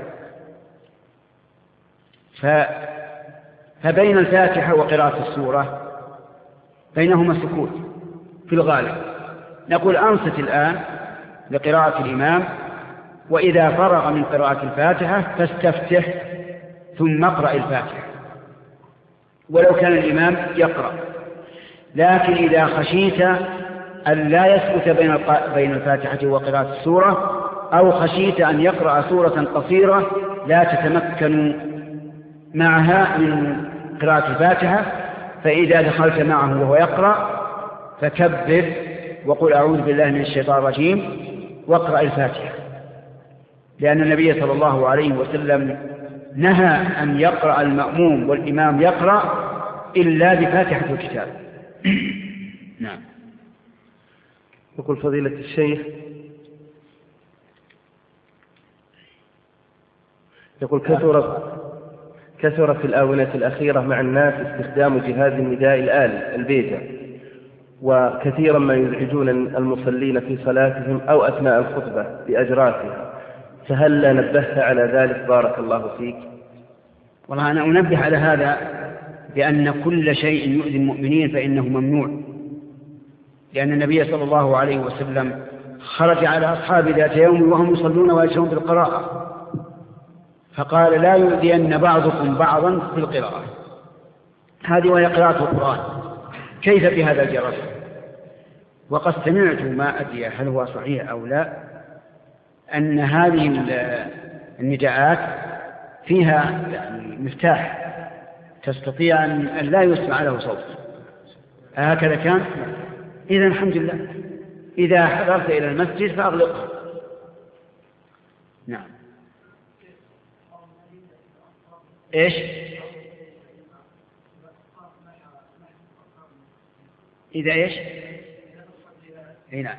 فبين الفاتحة وقراءة السورة بينهما سكوت في الغالب، نقول أنصت الآن لقراءة الإمام، وإذا فرغ من قراءة الفاتحة فاستفتح ثم اقرأ الفاتحة ولو كان الإمام يقرأ. لكن إذا خشيت أن لا يسكت بين الفاتحة وقراءة السورة، أو خشيت أن يقرأ سورة قصيرة لا تتمكن معها من قراءة الفاتحة، فإذا دخلت معه وهو يقرأ فكبر وقل أعوذ بالله من الشيطان الرجيم واقرأ الفاتحة، لأن النبي صلى الله عليه وسلم نهى أن يقرأ المأموم والإمام يقرأ إلا بفاتحة الكتاب. نعم. يقول فضيلة الشيخ: يقول كثر كثر في الآونة الأخيرة مع الناس استخدام جهاز النداء الآلي البيجا، وكثيرا ما يزعجون المصلين في صلاتهم أو أثناء الخطبة بأجراسها، فهل نبهت على ذلك بارك الله فيك؟ والله أنا أنبه على هذا بأن كل شيء يؤذي المؤمنين فإنه ممنوع، لأن النبي صلى الله عليه وسلم خرج على أصحاب ذات يوم وهم يصلون ويجهرون بالقراءة، فقال لا يؤذين بعضكم بعضا في القراءة، هذه وهي قراءة القرآن، كيف بهذا الجرس؟ وقد سمعت، ما أدري هل هو صحيح أو لا، أن هذه النداءات فيها يعني مفتاح تستطيع أن لا يسمع له صوت، هكذا كان. إذن الحمد لله، إذا حضرت إلى المسجد فأغلقه. نعم. إيش؟ إذا إيش؟ هنا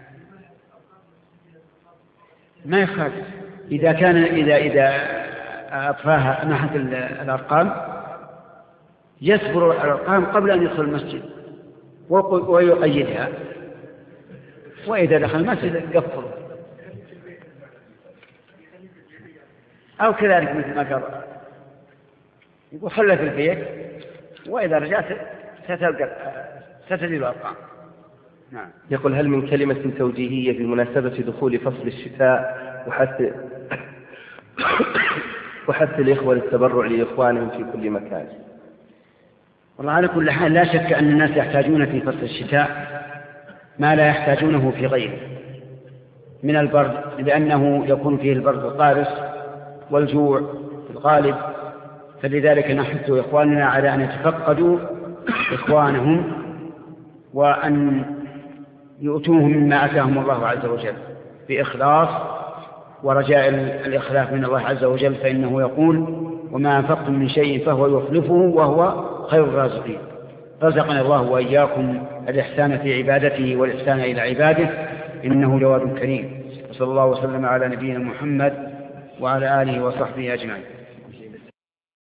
ما يخالف، إذا كان إذا إذا أطفاها ناحية الأرقام يسبر الأرقام قبل أن يدخل المسجد ويقيدها، وإذا دخل المسجد يقفل، أو كذلك مثل ما قال يقول خلها في البيت وإذا رجعت ستلقى ستجد الأرقام. نعم. يقول هل من كلمة توجيهية بمناسبة دخول فصل الشتاء وحث وحث الإخوة للتبرع لإخوانهم في كل مكان؟ والله على كل حال لا شك أن الناس يحتاجون في فصل الشتاء ما لا يحتاجونه في غيره من البرد، لأنه يكون فيه البرد القارس والجوع في الغالب، فلذلك نحث إخواننا على أن يتفقدوا إخوانهم وأن يؤتوهم مما أتاهم الله عز وجل بإخلاص ورجاء الإخلاف من الله عز وجل، فإنه يقول وما أنفقتم من شيء فهو يخلفه وهو خير الرازقين. رزقنا الله وإياكم الإحسان في عبادته والإحسان إلى عباده، إنه جواد كريم. وصلى الله وسلم على نبينا محمد وعلى آله وصحبه أجمعين.